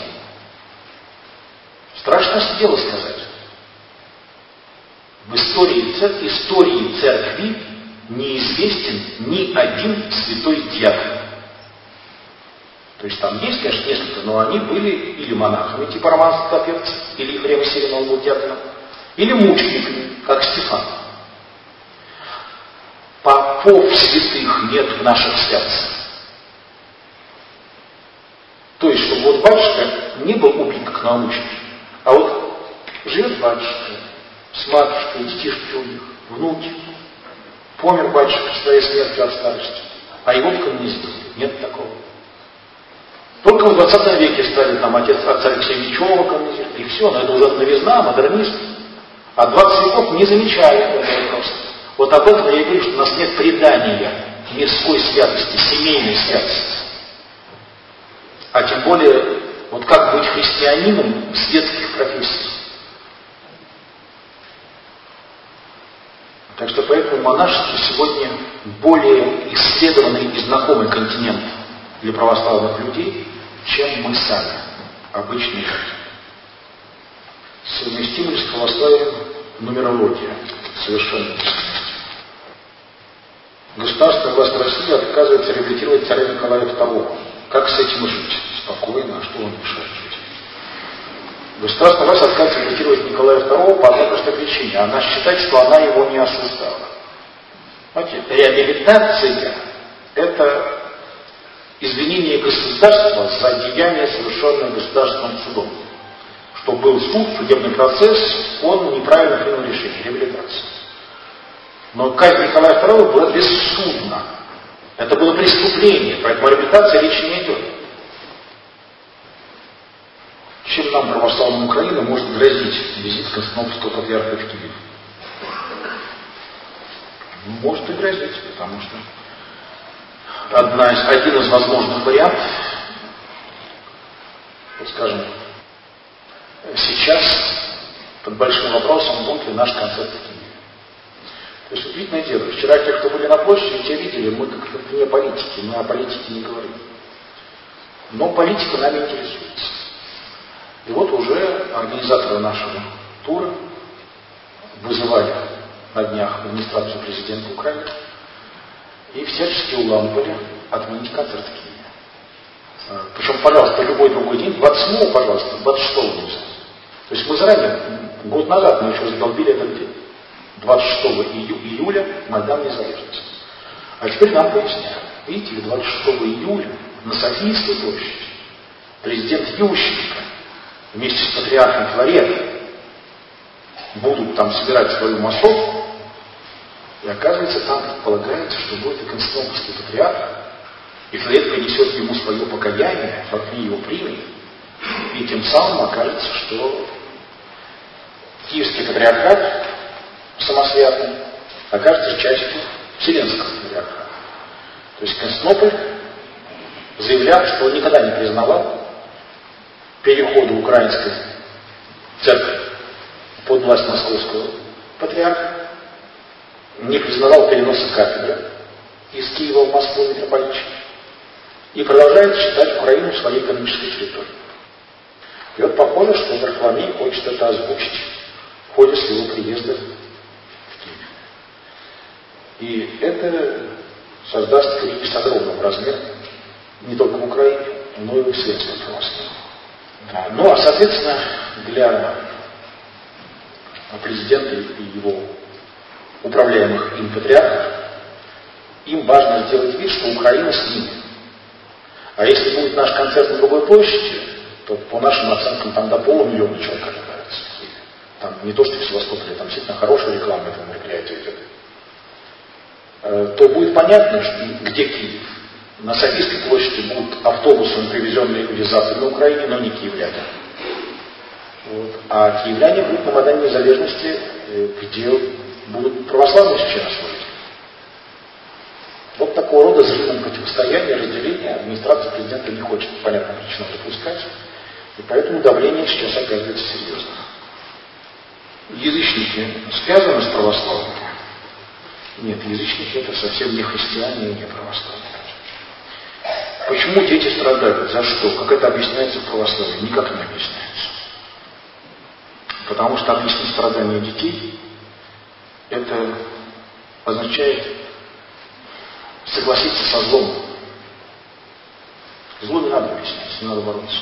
Страшное дело сказать. В истории церкви неизвестен ни один святой диакон. То есть там есть, конечно, несколько, но они были или монахами, типа Романа Святоперца, или Ефрема Сирина, он был диаконом, или мучениками, как Стефан. Попов святых нет в наших святцах. То есть, чтобы вот батюшка не был убит как научник, а вот живет батюшка, с матушкой, детишки у них, внуки. Помер батюшка своей смертью от старости, а его канонизировали. Нет такого. Только в 20 веке стали там отца Алексея Мечева канонизировать, и все, но это уже новизна, модернизм. А 20 веков не замечали этого вопроса. Вот об этом я и говорю, что у нас нет предания мирской святости, семейной святости. А тем более, вот как быть христианином в светских профессиях. Так что поэтому монашество сегодня более исследованный и знакомый континент для православных людей, чем мы сами, обычные люди. Совместимость с православием нумерология совершенно. Государственная власть России отказывается реабилитировать царя Николая II. Как с этим жить? Спокойно, а что он мешает жить? Государственная власть отказывается реабилитировать Николая II по одной простой причине. Она считает, что она его не осуждала. Знаете, реабилитация – это извинение государства за деяние, совершенное государственным судом. Что был суд, судебный процесс, он неправильно принял решение, реабилитация. Но казнь Николая II была бессудна. Это было преступление, поэтому о реабилитации речи не идет. Чем нам, православным Украины, может грозить визит Константинопольского патриарха в Киев? Может и грозить, потому что один из возможных вариантов, вот скажем, сейчас под большим вопросом, будет ли наш концерт в Киеве. То есть, удивительное дело, вчера те, кто были на площади, те видели, мы как-то вне политики, мы о политике не говорим. Но политика нами интересуется. И вот уже организаторы нашего тура вызывали на днях администрацию президента Украины и всячески уламывали отменить концерт в Киеве. Причем, пожалуйста, любой другой день, 27-го, пожалуйста, 26-го нельзя. То есть мы заранее, год назад мы еще задолбили этот день. 26 июля Майдан Независимости. А теперь нам поясняют. Видите ли, 26 июля на Софийской площади президент Ющенко вместе с патриархом Филаретом будут там собирать свою массовку, и оказывается, там предполагается, что будет и Константинопольский патриарх, и Филарет принесет ему свое покаяние, Фатми его примет, и тем самым окажется, что Киевский патриархат самосвятный окажется частью Вселенского патриархата. То есть Константинополь заявлял, что он никогда не признавал перехода украинской церкви под власть московского патриарха, не признавал переноса кафедры из Киева в Москву митрополитчика и продолжает считать Украину своей канонической территорией. И вот похоже, что Варфоломей хочет это озвучить в ходе своего приезда в Киев. И это создаст кризис огромного размера не только в Украине, но и в светском православии. Да. Ну а соответственно для президента и его управляемых им патриархов им важно сделать вид, что Украина с ними. А если будет наш концерт на другой площади, то по нашим оценкам там до 500 000 человек ожидается в Киеве. Там не то, что в Севастополе, там действительно хорошая реклама этого мероприятия идет. То будет понятно, что, где Киев. На Софийской площади будут автобусом привезенные люди с Западной Украины, но не киевляне. Вот. А киевляне будут на Майдане Незалежности, где будут православные священнослужители. Вот такого рода взаимное противостояние, разделение администрация президента не хочет по понятным причинам допускать, и поэтому давление сейчас оказывается серьезным. Язычники связаны с православными? Нет, язычники это совсем не христиане и не православные. Почему дети страдают? За что? Как это объясняется в православии? Никак не объясняется. Потому что объяснить страдания детей, это означает согласиться со злом. Зло не надо объяснять, не надо бороться.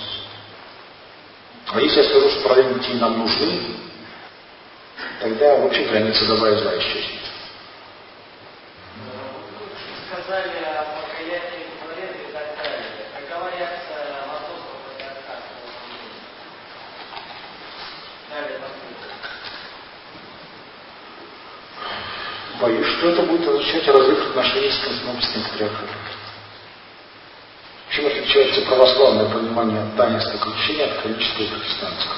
А если я скажу, что страдания детей нам нужны, тогда вообще граница добра и зла исчезнет. Сказали о покаянии человека и так далее. Какова реакция московского патриархата? Боюсь, что это будет означать разрыв отношений с Константинопольским патриархатом. Чем отличается православное понимание таинства крещения от католического и протестантского?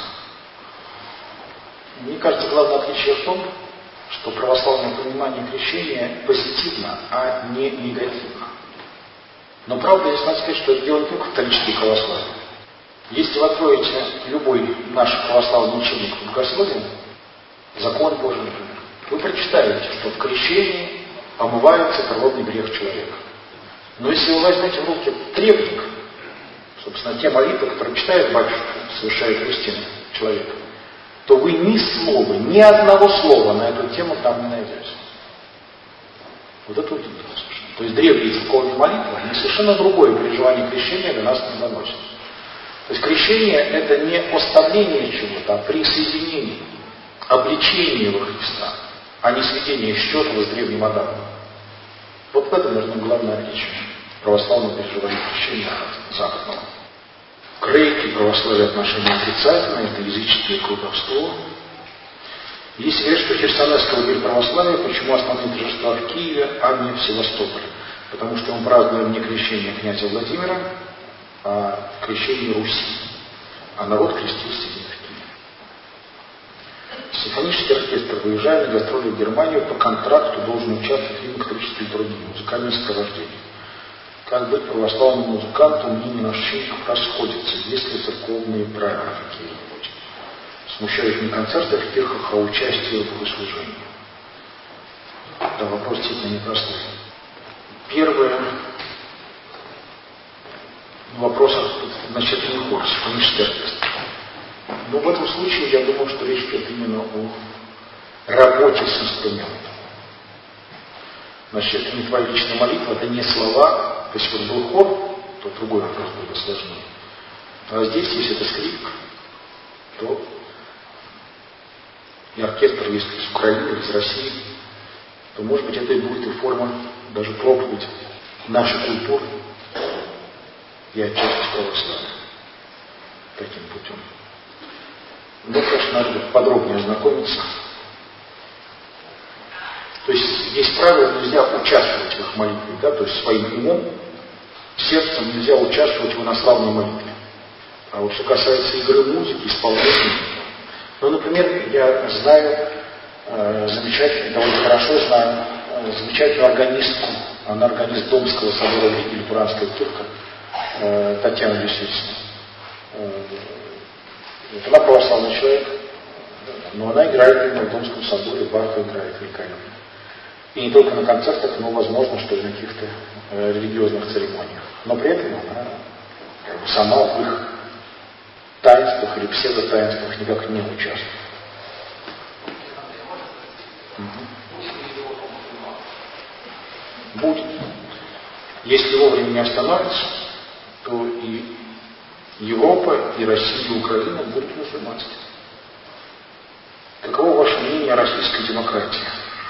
Мне кажется, главное отличие в том, что православное понимание крещения позитивно, а не негативно. Но правда, здесь надо сказать, что это дело не только католическое православие. Если вы откроете любой наш православный учебник по богословию, закон Божий, например, вы прочитаете, что в крещении омывается природный грех человека. Но если вы возьмете в руки требник, собственно, те молитвы, которые читает батюшка, совершает крестин человека, то вы ни слова, ни одного слова на эту тему там не найдете. Вот это удивительно совершенно. То есть древние церковные молитвы, они совершенно другое переживание крещения до нас не доносят. То есть крещение это не оставление чего-то, а присоединение, обличение во Христа, а не сведение счетов с древним Адамом. Вот в этом, наверное, главное отличие православного переживания крещения от западного. К рейке православие отношение отрицательное, это язычество и колдовство. Если говорить, что херсонес колыбель православия, почему основные торжества в Киеве, а не в Севастополе? Потому что мы празднуем не крещение князя Владимира, а крещение Руси. А народ крестился именно в Киеве. Симфонический оркестр, выезжая на гастроли в Германию, по контракту должен участвовать в лингвистической литургии, музыкальном сопровождении. Как быть православному музыканту, мнения наших чиновников расходятся, есть ли церковные правила какие-нибудь. Смущают не концерты в кирхах, а участие в богослужении. Да, вопрос действительно непростой. Первое, вопрос насчет хор, симфонический оркестр. Но в этом случае я думаю, что речь идет именно о работе с инструментом. Значит, это не твоя личная молитва, это не слова. То есть, вот был хор, то другой вопрос был бы сложнее. А здесь, если это скрипка, то и оркестр, если из Украины, из России, то, может быть, это и будет и форма даже проповеди нашей культуры и отчасти православия таким путем. Но, конечно, надо подробнее ознакомиться. То есть есть правило, нельзя участвовать в их молитве, да, то есть своим умом, сердцем нельзя участвовать в инославной молитве. А вот что касается игры музыки, исполнения, ну, например, я знаю замечательную, довольно хорошо знаю замечательную органистку она органист Домского собора в Риге, литуранская турка, Татьяна Лисицына. Она православный человек, но она играет именно в Домском соборе, Баха играет великолепно. И не только на концертах, но возможно, что и на каких-то религиозных церемониях. Но при этом она сама в их таинствах или псевдотаинствах никак не участвует. Будет. Если вовремя не остановится, то и Европа, и Россия, и Украина будут мусульманскими. Каково ваше мнение о российской демократии?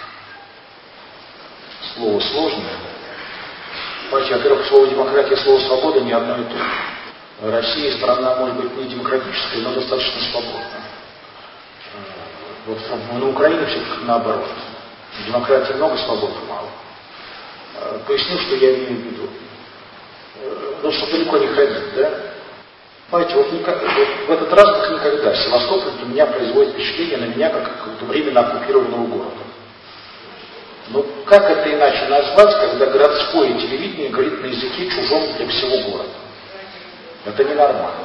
Слово сложное. Понимаете, во-первых, слово демократия и слово свобода не одно и то же. Россия страна, может быть, не демократическая, но достаточно свободная. Вот на Украине все-таки наоборот. Демократии много, свободы мало. Поясню, что я имею в виду. Ну, что далеко не ходить, да? Понимаете, вот в этот раз, как никогда, Севастополь для меня производит впечатление на меня, как какого-то временно оккупированного города. Но как это иначе назвать, когда городское телевидение говорит на языке чужом для всего города? Это ненормально.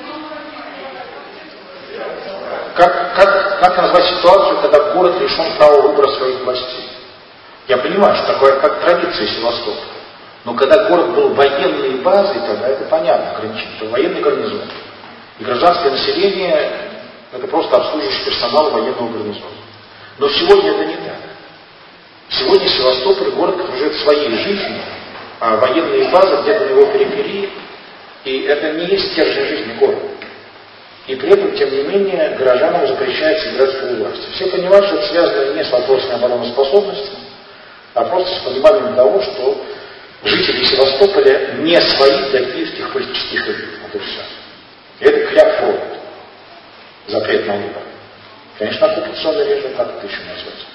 Как назвать ситуацию, когда город лишен права выбора своих властей? Я понимаю, что такое как традиция Севастополя. Но когда город был военной базой, тогда это понятно, ограничение. Это военный гарнизон. И гражданское население — это просто обслуживающий персонал военного гарнизона. Но сегодня это не так. Сегодня Севастополь — город, который живет своей жизнью, а военные базы где-то на его периферии, и это не есть стержень жизни города. И при этом, тем не менее, горожанам запрещается играть в полувластие. Все понимают, что это связано не с вопросами обороноспособности, а просто с пониманием того, что жители Севастополя не свои для киевских политических элит. Вот и все. И это кляп фронт. Запрет на выбор. Конечно, оккупационный режим, как это еще назвать.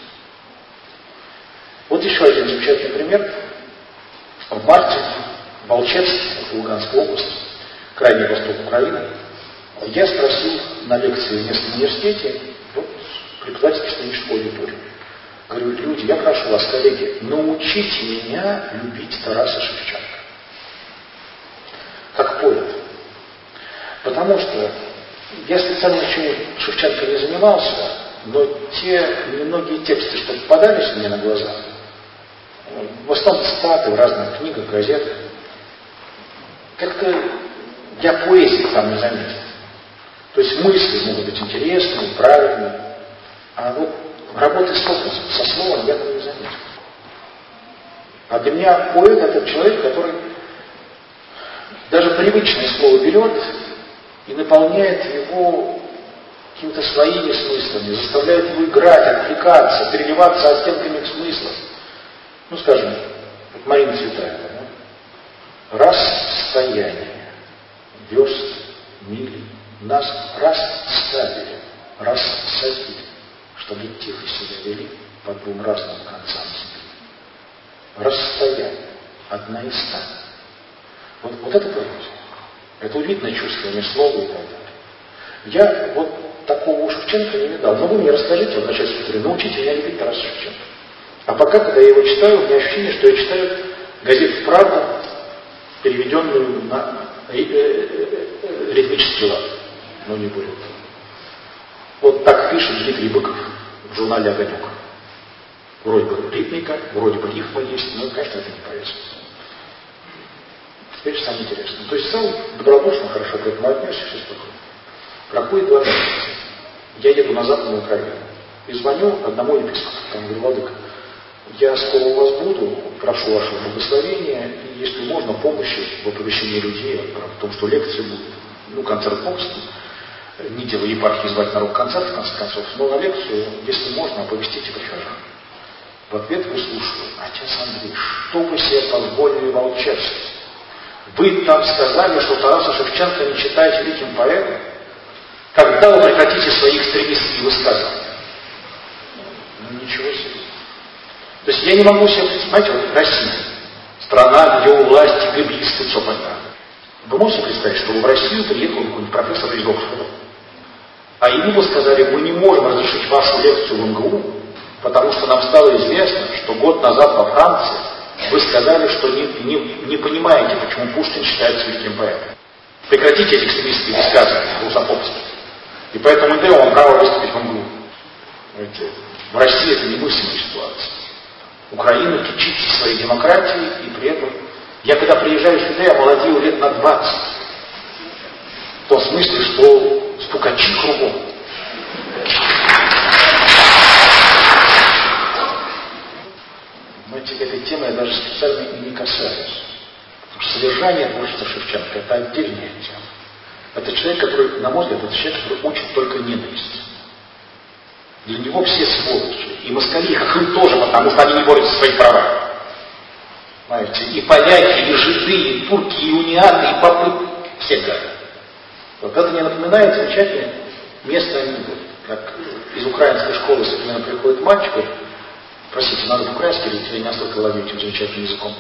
Вот еще один замечательный пример. В марте в Волчанске, Луганская область, крайний восток Украины, я спросил на лекции в местном университете вот, преподаватель историческую аудиторию. Говорю, люди, я прошу вас, коллеги, научите меня любить Тараса Шевченко. Как поэт. Потому что я специально ничего Шевченко не занимался, но те немногие тексты, что попадались мне на глаза, в основном цитаты в разных книгах, газетах, как-то я поэзии там не заметил. То есть мысли могут быть интересные, правильные, а вот работы с образом, со словом я этого не заметил. А для меня поэт — это человек, который даже привычное слово берет и наполняет его какими-то своими смыслами, заставляет его играть, отвлекаться, переливаться оттенками смыслов. Ну, скажем, вот Марина Цветаева, да? Расстояние, верст, мили, нас расставили, рассадили, чтобы тихо себя вели по двум разным концам земли. Расстояние, одна из ста. Вот это поэзия. Это удивительное чувствование слова и так далее. Я вот такого у Шевченко не видал. Но вы мне расскажите, вот начать с утра, научите меня любить Тараса Шевченко. А пока, когда я его читаю, у меня ощущение, что я читаю газету «Правда», переведенную на ритмический лад, но не более того. Вот так пишет Дмитрий Быков в журнале «Огонек». Вроде бы ритмика, вроде бы рифма есть, но, конечно, это не поэзия. Теперь самое интересное. То есть сам добродушно, хорошо к этому отнесся, все спокойно. Проходит 2 месяца. Я еду на Западную Украину и звоню одному епископу. Там говорю, владыка, я скоро у вас буду, прошу вашего благословения, и если можно, помощи в оповещении людей о том, что лекции будут. Ну, концерт помощи. Не дело епархии звать народ концерт, в конце концов, но на лекцию, если можно, оповестите прихожан. В ответ выслушиваю: отец Андрей, что вы себе позволили молчать? Вы там сказали, что Тараса Шевченко не считаете великим поэтом? Когда вы прекратите свои экстремистские высказывания? Ну, ничего себе. То есть я не могу себе представить, вот Россия, страна, где у власти библисты, все понятно. Вы можете представить, что в Россию приехал какой-нибудь профессор из Оксфорда, а ему бы сказали, мы не можем разрешить вашу лекцию в МГУ, потому что нам стало известно, что год назад во Франции вы сказали, что не понимаете, почему Пушкин считается великим поэтом. Прекратите эти экстремистские высказывания, русофобские. И поэтому МД он право выступить в МГУ. В России это немыслимая ситуация. Украина кичится своей демократией, и при этом... Я когда приезжаю сюда, я молодею лет на 20. В том смысле, что стукачи кругом. Знаете, этой темы я даже специально и не касаюсь. Потому что содержание творчества Шевченко — это отдельная тема. Это человек, который, на мой взгляд, это человек, который учит только ненависть. Для него все сволочи. И москали, и хохлы тоже, потому что они не борются за свои права. Понимаете? И поляки, и жиды, и турки, и униаты, и попы. Все гады. Вот это мне напоминает замечательное место анекдот. Как из украинской школы современно приходит мальчик, говорит: простите, надо по-украински, или я не настолько владею этим замечательным языком.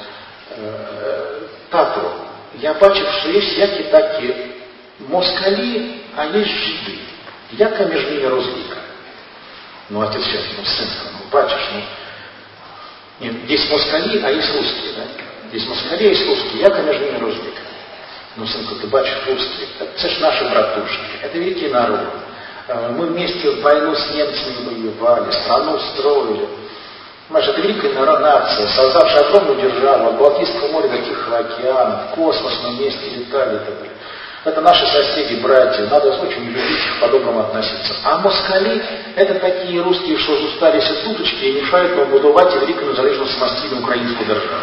Тату, я бачив, що є всякі такі москалі, а є жиди. Яка між ними розліка? Ну, отец сейчас, сынка, бачишь, нет, здесь москали, а есть русские, да? Здесь москали, а есть русские, яка между ними розліка? Ну, сынка, ты бачишь русские, это ж наши братушки, это великий народ. Мы вместе в войну с немцами воевали, страну строили. Понимаешь, это великая нация, создавшая огромную державу, от Балтийского моря до Тихого океана, в космос мы вместе летали и так далее. Это наши соседи, братья, надо очень любить их, по-доброму относиться. А москали — это такие русские, что зустались от туточки и мешают нам будувати велику незалежну самостійну українську державу.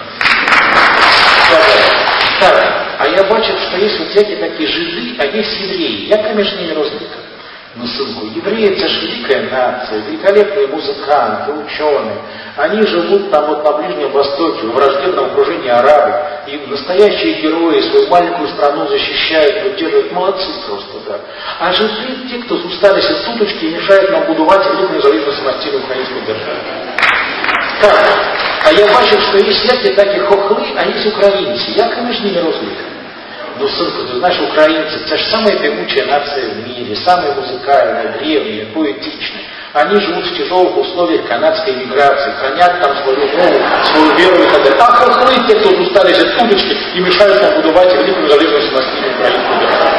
Так, а я бачу, что есть вот всякие такие жиды, а есть евреи. Яка між ними розліка? Ну, сынку, евреи — это же великая нация, великолепные музыканты, ученые. Они живут там вот на Ближнем Востоке, в враждебном окружении арабов. И настоящие герои свою маленькую страну защищают, поддерживают. Молодцы просто, да. А жиды — те, кто устались от туточки и мешают нам будувати велику незалежну самостійну українську державу. Так, а я бачу, что есть всякие такие хохлы, а есть украинцы. Яка між ними розліка? Ну, сынку, ты знаешь, украинцы, это же самая певучая нация в мире, самая музыкальная, древняя, поэтичная. Они живут в тяжелых условиях канадской миграции, хранят там свою мову, свою веру и так далее. А хохлы, те, кто устались от туточки и мешают нам будувати великую незалежную самостійну украинскую державу.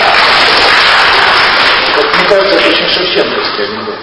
Вот, мне кажется, это очень шевченковский анекдот.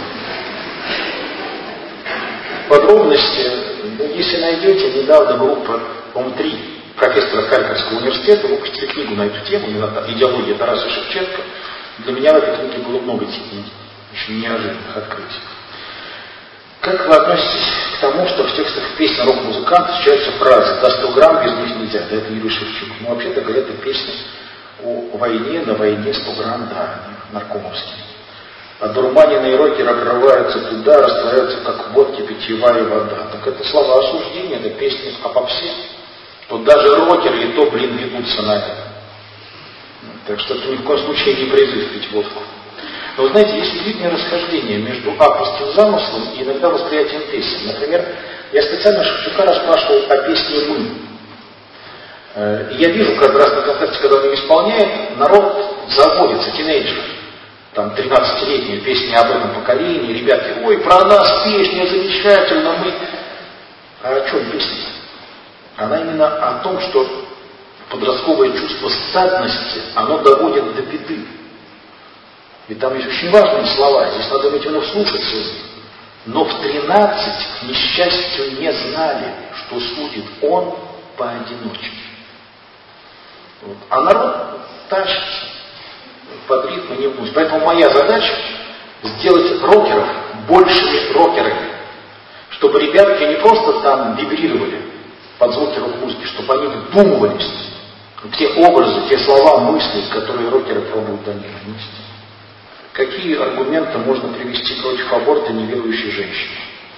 Подробности, если найдете, недавно группа, по-моему, 3 профессора Харьковского университета выпустили книгу на эту тему, «Идеология Тараса Шевченко». Для меня в этой книге было много очень неожиданных открытий. Как вы относитесь к тому, что в текстах песен рок-музыкантов встречаются фразы «до 100 грамм без них нельзя», да, это Юрий Шевчук. Ну, вообще-то говорят, это песни о войне, на войне 100 грамм, да, наркомовские. Одурманенные рокеры обрываются туда, растворяются, как в водке питьевая вода. Так это слова осуждения, это песни о попсе. Вот даже рокеры и то, ведутся на это. Так что это ни в коем случае не призыв пить водку. Но вы знаете, есть удивительное расхождение между авторским замыслом и иногда восприятием песен. Например, я специально Шевчука расспрашивал о песне «Мы». И я вижу, как раз на концерте, когда он ее исполняет, народ заводится, тинейджеры. Там 13-летние песни об этом поколении, ребятки, ой, про нас песня замечательно, мы... А о чем песня? Она именно о том, что подростковое чувство статности, оно доводит до беды. И там есть очень важные слова, здесь надо иметь именно вслушаться. Но в 13, к несчастью, не знали, что судит он поодиночке. Вот. А народ тащится под ритм и не пусть. Поэтому моя задача сделать рокеров большими рокерами, чтобы ребятки не просто там вибрировали под звуки рок-музыки, чтобы они вдумывались в те образы, те слова, мысли, которые рокеры пробуют до них донести. Какие аргументы можно привести против аборта неверующей женщины?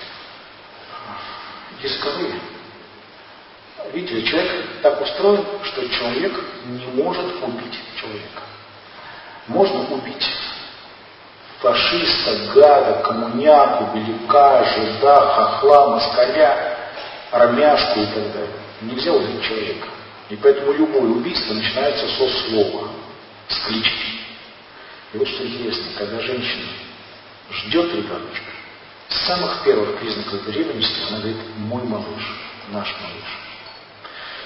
Языковые. Видите, человек так устроен, что человек не может убить человека. Можно убить фашиста, гада, коммуняку, беляка, жида, хохла, москаля, армяшку и так далее. Нельзя убить человека. И поэтому любое убийство начинается со слова, с клички. И вот что интересно, когда женщина ждет ребеночка, с самых первых признаков беременности она говорит: мой малыш, наш малыш.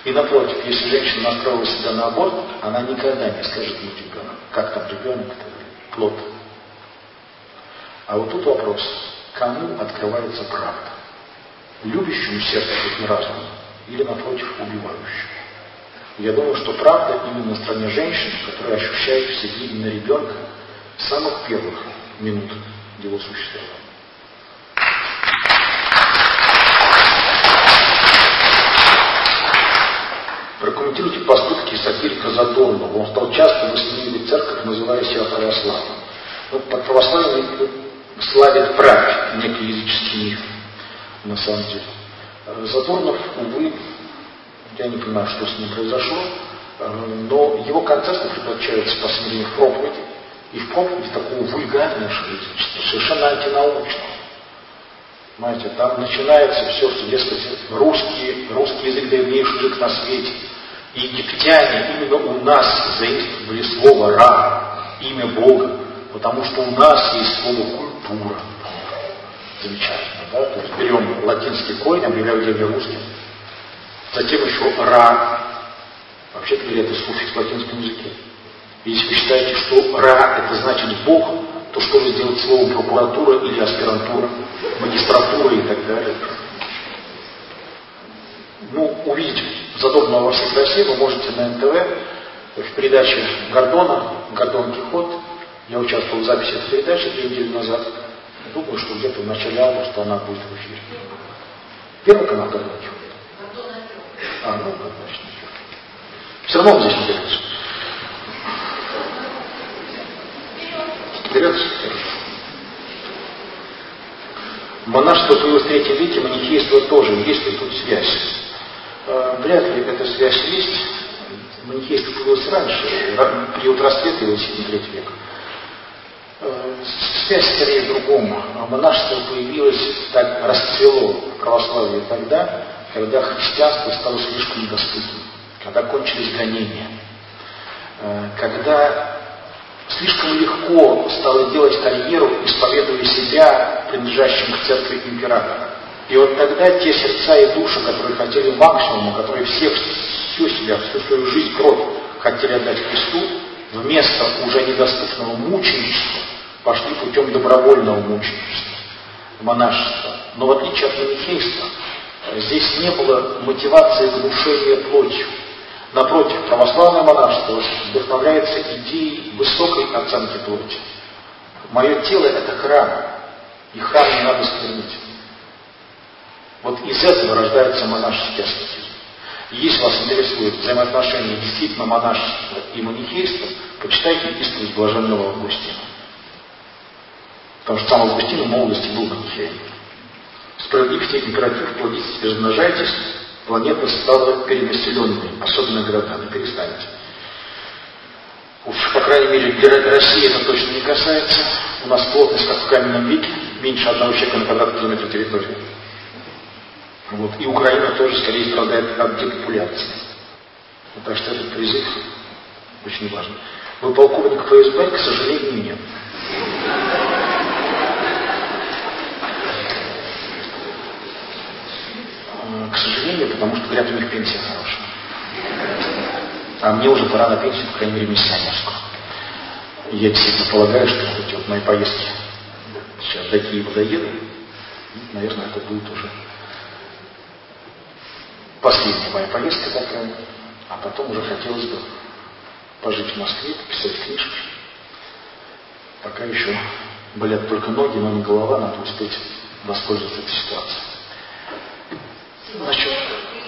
И напротив, если женщина настроила себя на аборт, она никогда не скажет ей ребенок. Как там ребенок, это плод. А вот тут вопрос, кому открывается правда? Любящему сердце быть разуму или, напротив, убивающему? Я думаю, что правда именно на стороне женщин, которые ощущают в себе именно ребенка с самых первых минут его существования. Прокомментируйте поступки сатирика Задорнова. Он стал часто высмеивать церковь, называя себя православным. Под православием славит править некий языческий миф, на самом деле. Задорнов, увы, я не понимаю, что с ним произошло, но его концепция превращается по смирению в проповеди, и в проповеди такого вульгарного язычества, совершенно антинаучного. Понимаете, там начинается все, что, дескать, русский язык древнейший язык на свете. И египтяне именно у нас заимствовали слово «ра», имя Бога, потому что у нас есть слово «культура». Замечательно, да? То есть берем латинский корень, объявляем древнерусским. Затем еще «ра». Вообще-то говоря, это суффикс в латинском языке. Если вы считаете, что «ра» это значит «Бог», то что вы сделаете словом «прокуратура» или «аспирантура», «магистратура» и так далее. Увидеть Задорнова во всей красе вы можете на НТВ в передаче Гордона «Гордон Кихот». Я участвовал в записи этой передачи 2 недели назад. Думаю, что где-то в начале августа она будет в эфире. Первый канал Гордон Кихот. Значит, все равно он здесь не берется. Берется? Монашество появилось в 3 веке, манихейство тоже. Есть ли тут связь? Вряд ли эта связь есть. Манихейство появилось раньше, период расцвета его 7-3 век. Связь скорее в другом. Монашество появилось, так расцвело в православии тогда, когда христианство стало слишком недоступным, когда кончились гонения, когда слишком легко стало делать карьеру, исповедуя себя принадлежащим к церкви императора. И вот тогда те сердца и души, которые хотели максимума, которые всю свою жизнь, кровь хотели отдать Христу, вместо уже недоступного мученичества пошли путем добровольного мученичества, монашества. Но в отличие от манихейства, здесь не было мотивации внушения плотью. Напротив, православное монашество вдохновляется идеей высокой оценки плоти. Мое тело – это храм, и храм не надо сквернить. Вот из этого рождается монашеский аскетизм. Если вас интересует взаимоотношения действительно монашества и манихейства, почитайте «Исповедь блаженного Августина». Потому что сам Августин в молодости был манихеем. Справедливости императив, плодитесь, размножайтесь, планета стала перенаселенной, особенно города, не перестанете. По крайней мере, для России это точно не касается. У нас плотность, как в каменном веке, меньше 1 человека на квадратный километр территории. И Украина тоже скорее страдает от депопуляции. Так что этот призыв очень важен. Вы полковник ФСБ, к сожалению, нет. К сожалению, потому что, говорят, у них пенсия хорошая. А мне уже пора на пенсию, по крайней мере, миссионерскую. Я действительно полагаю, что эти вот мои поездки сейчас до Киева доеду, наверное, это будет уже последняя моя поездка такая, а потом уже хотелось бы пожить в Москве, писать книжки. Пока еще болят только ноги, но не голова, надо успеть воспользоваться этой ситуацией. Значит,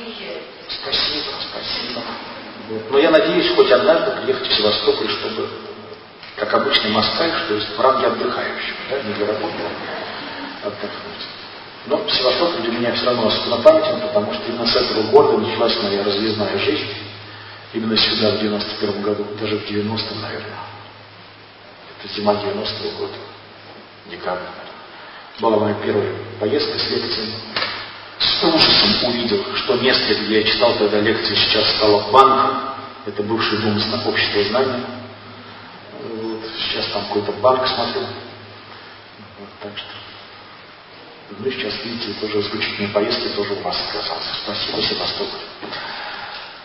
спасибо. Но я надеюсь хоть однажды приехать в Севастополь, чтобы, как обычный москаль, что есть в ранге отдыхающего, да, не для работы, а отдохнуть. Но Севастополь для меня все равно особенно памятен, потому что именно с этого города началась моя разъездная жизнь. Именно сюда в 91 году, даже в 90-м, наверное. Это зима 90-го года, декабрь. Была моя первая поездка с лекциями. С ужасом увидел, что место, где я читал тогда лекции, сейчас стало банком. Это бывший дом общества знания. Сейчас там какой-то банк смотрю. Так что. Сейчас, видите, тоже исключительные поездки тоже у вас оказался. Спасибо, Севастополь.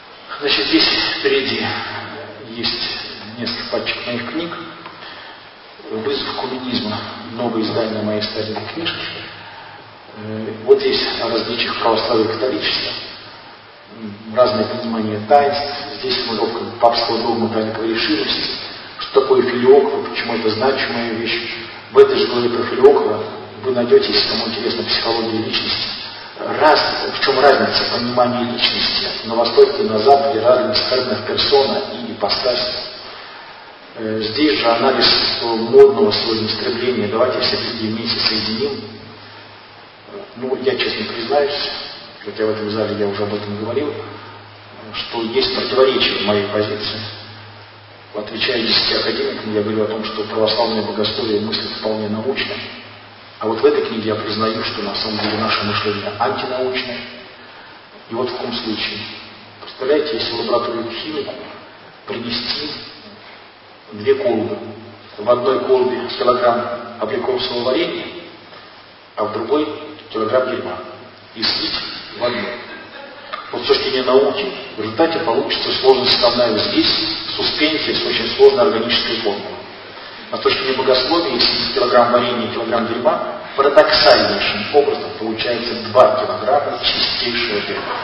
Значит, здесь впереди есть несколько пачек моих книг. «Вызов коммунизма», новое издание моей старинной книжки. Вот здесь о различиях православия и католичества, разное понимание таинств. Здесь установка папского догмы тайной решимости, что такое филиоква, почему это значимая вещь. В этой же главе про филиоква вы найдете, если кому интересна психология личности, в чем разница понимания личности на Востоке и на Западе, разница терминов персона и ипостась. Здесь же анализ модного сегодня стремления, давайте все люди вместе соединим. Ну, я честно признаюсь, хотя в этом зале я уже об этом говорил, что есть противоречие в моей позиции. Отвечая 10 академикам, я говорю о том, что православное богословие мыслит вполне научно. А вот в этой книге я признаю, что на самом деле наше мышление антинаучное. И вот в каком случае. Представляете, если в лабораторию химику принести 2 колбы. В одной колбе килограмм абрикосового варенья, а в другой килограмм дерьма. И слить в одну. Вот с точки зрения науки в результате получится сложно-составная взвесь с суспензией с очень сложной органической формулой. А с точки зрения богословия, если килограмм варенья и килограмм дерьма, парадоксальнейшим образом получается 2 килограмма чистейшего дерьма.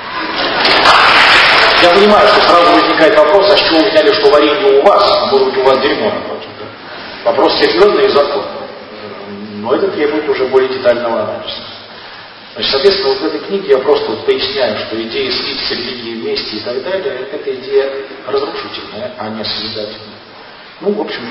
Я понимаю, что сразу возникает вопрос, а с чего вы взяли, что варенье у вас, а может быть у вас дерьмо напротив. Да? Вопрос серьезный и законный. Но это требует уже более детального анализа. Значит, соответственно, вот в этой книге я просто поясняю, что идея слить с религией вместе и так далее, это идея разрушительная, а не созидательная. Ну, в общем,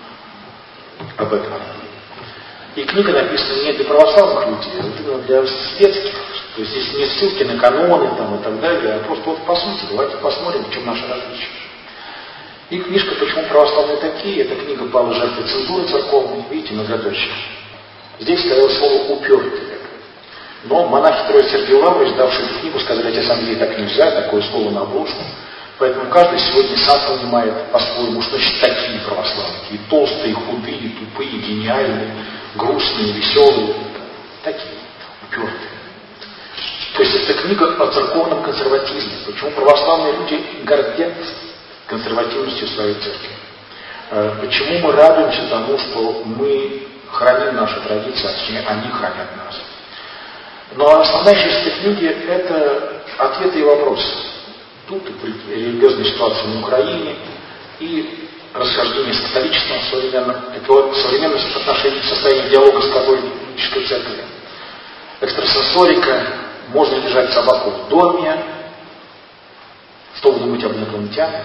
об этом. И книга написана не для православных людей, а именно для светских. То есть здесь не ссылки на каноны там, и так далее, а просто вот по сути, давайте посмотрим, в чем наше различие. И книжка «Почему православные такие?» Это книга «Павла жертвы цензуры церковной». Видите, многоточие. Здесь стояло слово «упертый». Но монахи Троицы Сергей Лаврович, давшие эту книгу, сказали, что на самом деле так нельзя, такое слово на обложку. Поэтому каждый сегодня сам понимает по-своему, что значит такие православные. И толстые, худые, тупые, гениальные, грустные, веселые. Такие, упертые. То есть это книга о церковном консерватизме. Почему православные люди гордятся консервативностью своей церкви. Почему мы радуемся тому, что мы храним наши традиции, а точнее они хранят нас. Но основная часть этой книги – это ответы и вопросы. Тут и религиозная ситуация на Украине, и расхождение с католичеством в современном состоянии диалога с католической церковью. Экстрасенсорика, можно ли держать собаку в доме, что вы думаете об инопланетянах?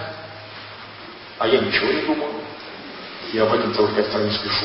А я ничего не думаю. Я об этом целых 5 страниц пишу.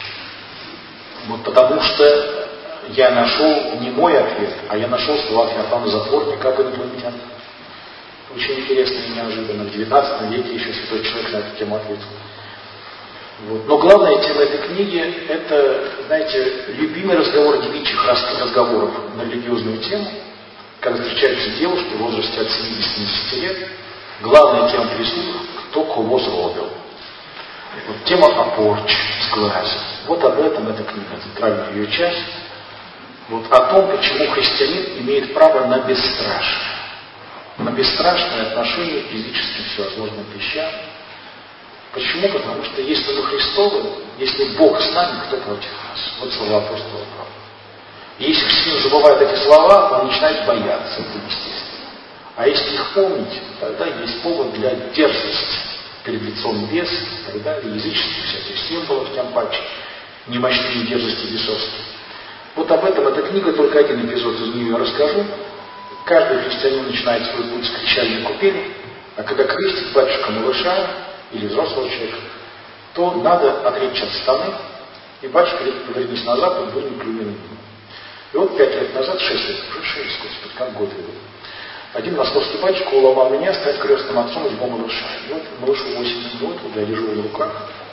Вот потому что я нашел не мой ответ, а я нашел слова Феофана Затворника об инопланетянах. Очень интересно и неожиданно. В 19 веке еще святой человек на эту тему ответил. Вот. Но главная тема этой книги – это, знаете, любимый разговор девичьих разговоров на религиозную тему, когда встречаются девушки в возрасте от 70 лет. Главная тема присутствия – кто кого зробил. Вот тема о порче, сглазе. Вот об этом эта книга, центральная ее часть. Вот о том, почему христианин имеет право на бесстрашие. На бесстрашное отношение к физическим всевозможным вещам. Почему? Потому что если мы Христовы, если Бог с нами, кто против нас? Вот слова апостола Павла. И если христианин забывает эти слова, он начинает бояться, это естественно. А если их помнить, тогда есть повод для дерзости перед лицом бес, и так далее, языческих всяких символов, тем паче, немощные дерзости бесовские. Вот об этом эта книга, только один эпизод из нее я расскажу. Каждый христианин начинает свой путь с крещальной купели, а когда крестит батюшка малыша или взрослого человека, то надо отречься от станы, и батюшка говорит, повернись назад, он будет неклюменным. И вот 5 лет назад, 6 лет, уже 6, господи, как годы идут. Один московский батюшка уломал меня стать крестным отцом его малыша. И вот малышу 8 минут, вот я лежу в руках,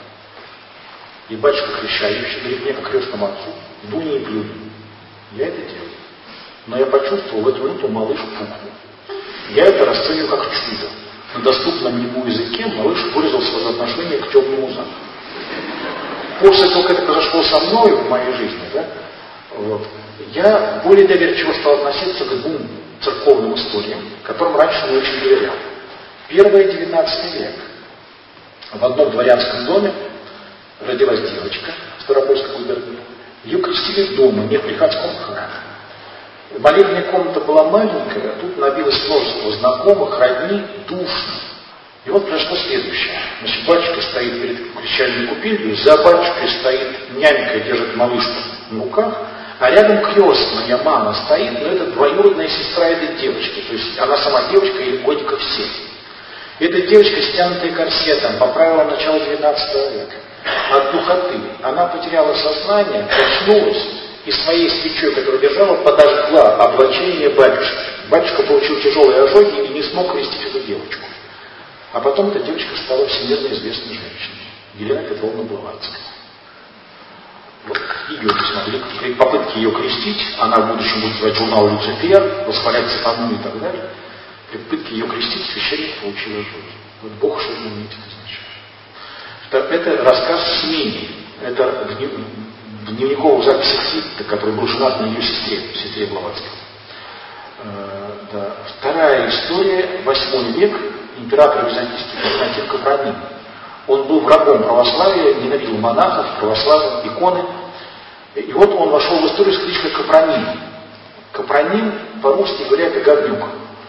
и батюшка крещающий говорит мне, как крестному отцу, дуни и плюни. Я это делаю. Но я почувствовал, в эту минуту малыш пукнул. Я это расценил как чудо. На доступном ему языке малыш выразил свое отношение к темному запаху. После того, как это произошло со мной в моей жизни, да, вот, я более доверчиво стал относиться к двум церковным историям, которым раньше не очень доверял. Первый 19 век. В одном дворянском доме родилась девочка Ставропольской губернии. Ее крестили дома, не в приходском храме. Молебная комната была маленькая, тут набилось множество знакомых, родни, душно. И вот произошло следующее. Значит, батюшка стоит перед крещальной купелью, за батюшкой стоит нянька, держит малышку на руках, а рядом крестная мама стоит, но это двоюродная сестра этой девочки. То есть она сама девочка, ей годиков 7. Эта девочка, стянутая корсетом, по правилам начала 19 века, от духоты. Она потеряла сознание, проснулась и своей свечой, которую держала, подожгла облачение батюшки. Батюшка получил тяжелые ожоги и не смог крестить эту девочку. А потом эта девочка стала всемирно известной женщиной. Елена Петровна Блаватская. Вот ее посмотрели, при попытке ее крестить, она в будущем будет звать журнал «Люцифер», восхвалять сатану и так далее. При попытке ее крестить священник получил ожоги. Вот Бог что ему этим означает. Это рассказ семейный. Это в дневниковых записях Фитта, который был женат на ее сестре Блаватской. Да. Вторая история, 8 век, император византийский Константин Капронин. Он был врагом православия, ненавидел монахов, православных, иконы. И вот он вошел в историю с кличкой Капронин. Капронин, по-русски говоря, это говнюк.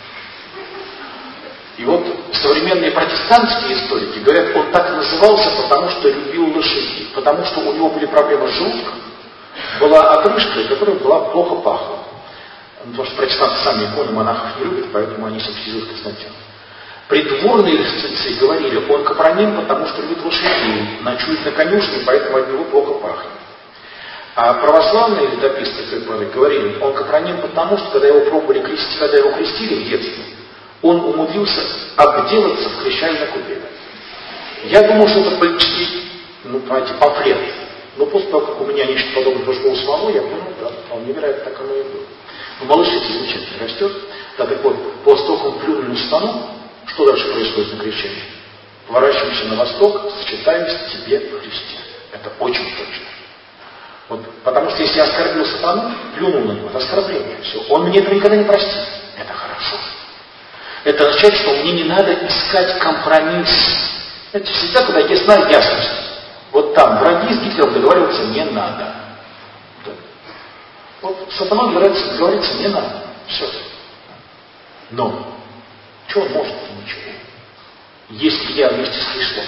И вот современные протестантские историки говорят, он так назывался, потому что любил лошадей, потому что у него были проблемы с желудком, была отрыжка, которая была плохо пахла. Потому что протестанты сами иконы монахов не любят, поэтому они симпатизируют Константину. Придворные рецензии говорили, он Капронин, потому что любит лошадей, ночует на конюшне, поэтому от него плохо пахнет. А православные летописцы, как говорили, он Капронин, потому что когда его пробовали крестить, когда его крестили в детстве, он умудрился обделаться в крещальной купели. Я думал, что это политический, памфлет. Но после того, как у меня нечто подобное пошло у самого, я понял, да, вполне вероятно, так оно и было. Но малыш эти замечательно растет. Так вот, после того, как он плюнул на стану, что дальше происходит на крещении? Поворачиваемся на восток, сочетаемся тебе в Христе. Это очень точно. Вот, потому что если я оскорбил сатану, плюнул на него, это оскорбление. Все. Он мне этого никогда не простит. Это хорошо. Это означает, что мне не надо искать компромисс. Это всегда, когда ясна ясность. Вот там враги с Гитлером договариваться не надо. Да. Вот с сатаной договориться не надо. Все. Но что он может? Ничего. Если я вместе с Христом.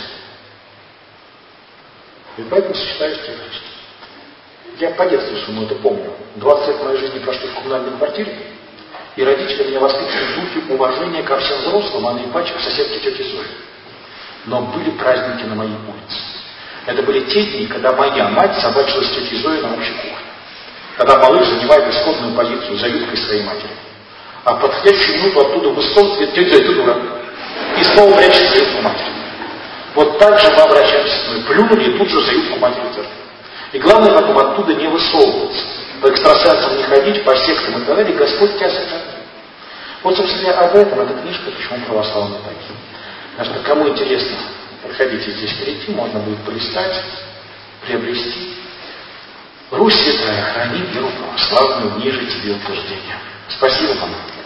И поэтому сочетаюсь с Христом. Я по детству своему это помню. 20 лет моей жизни прошли в коммунальной квартире, и родители меня воспитывали в духе уважения ко всем взрослым, а наипаче к соседке тети Зои. Но были праздники на моей улице. Это были те дни, когда моя мать собачилась с тетей Зоей на общей кухне. Когда малыш занимает исходную позицию за юбкой своей матери. А в подходящую минуту оттуда высовывает тетя Зоя, ты дура. И снова прячет за юбку матери. Вот так же мы обращаемся. Мы плюнули и тут же за юбку матери церкви. И главное потом оттуда не высовываться. По экстрасенсам не ходить, по сектам и так далее. Господь тебя сохранит. Вот, собственно, об этом эта книжка, почему православные такие. Потому что кому интересно, проходите здесь перейти, можно будет полистать, приобрести. Русь святая, храни веру православную, ниже тебе утверждения. Спасибо вам.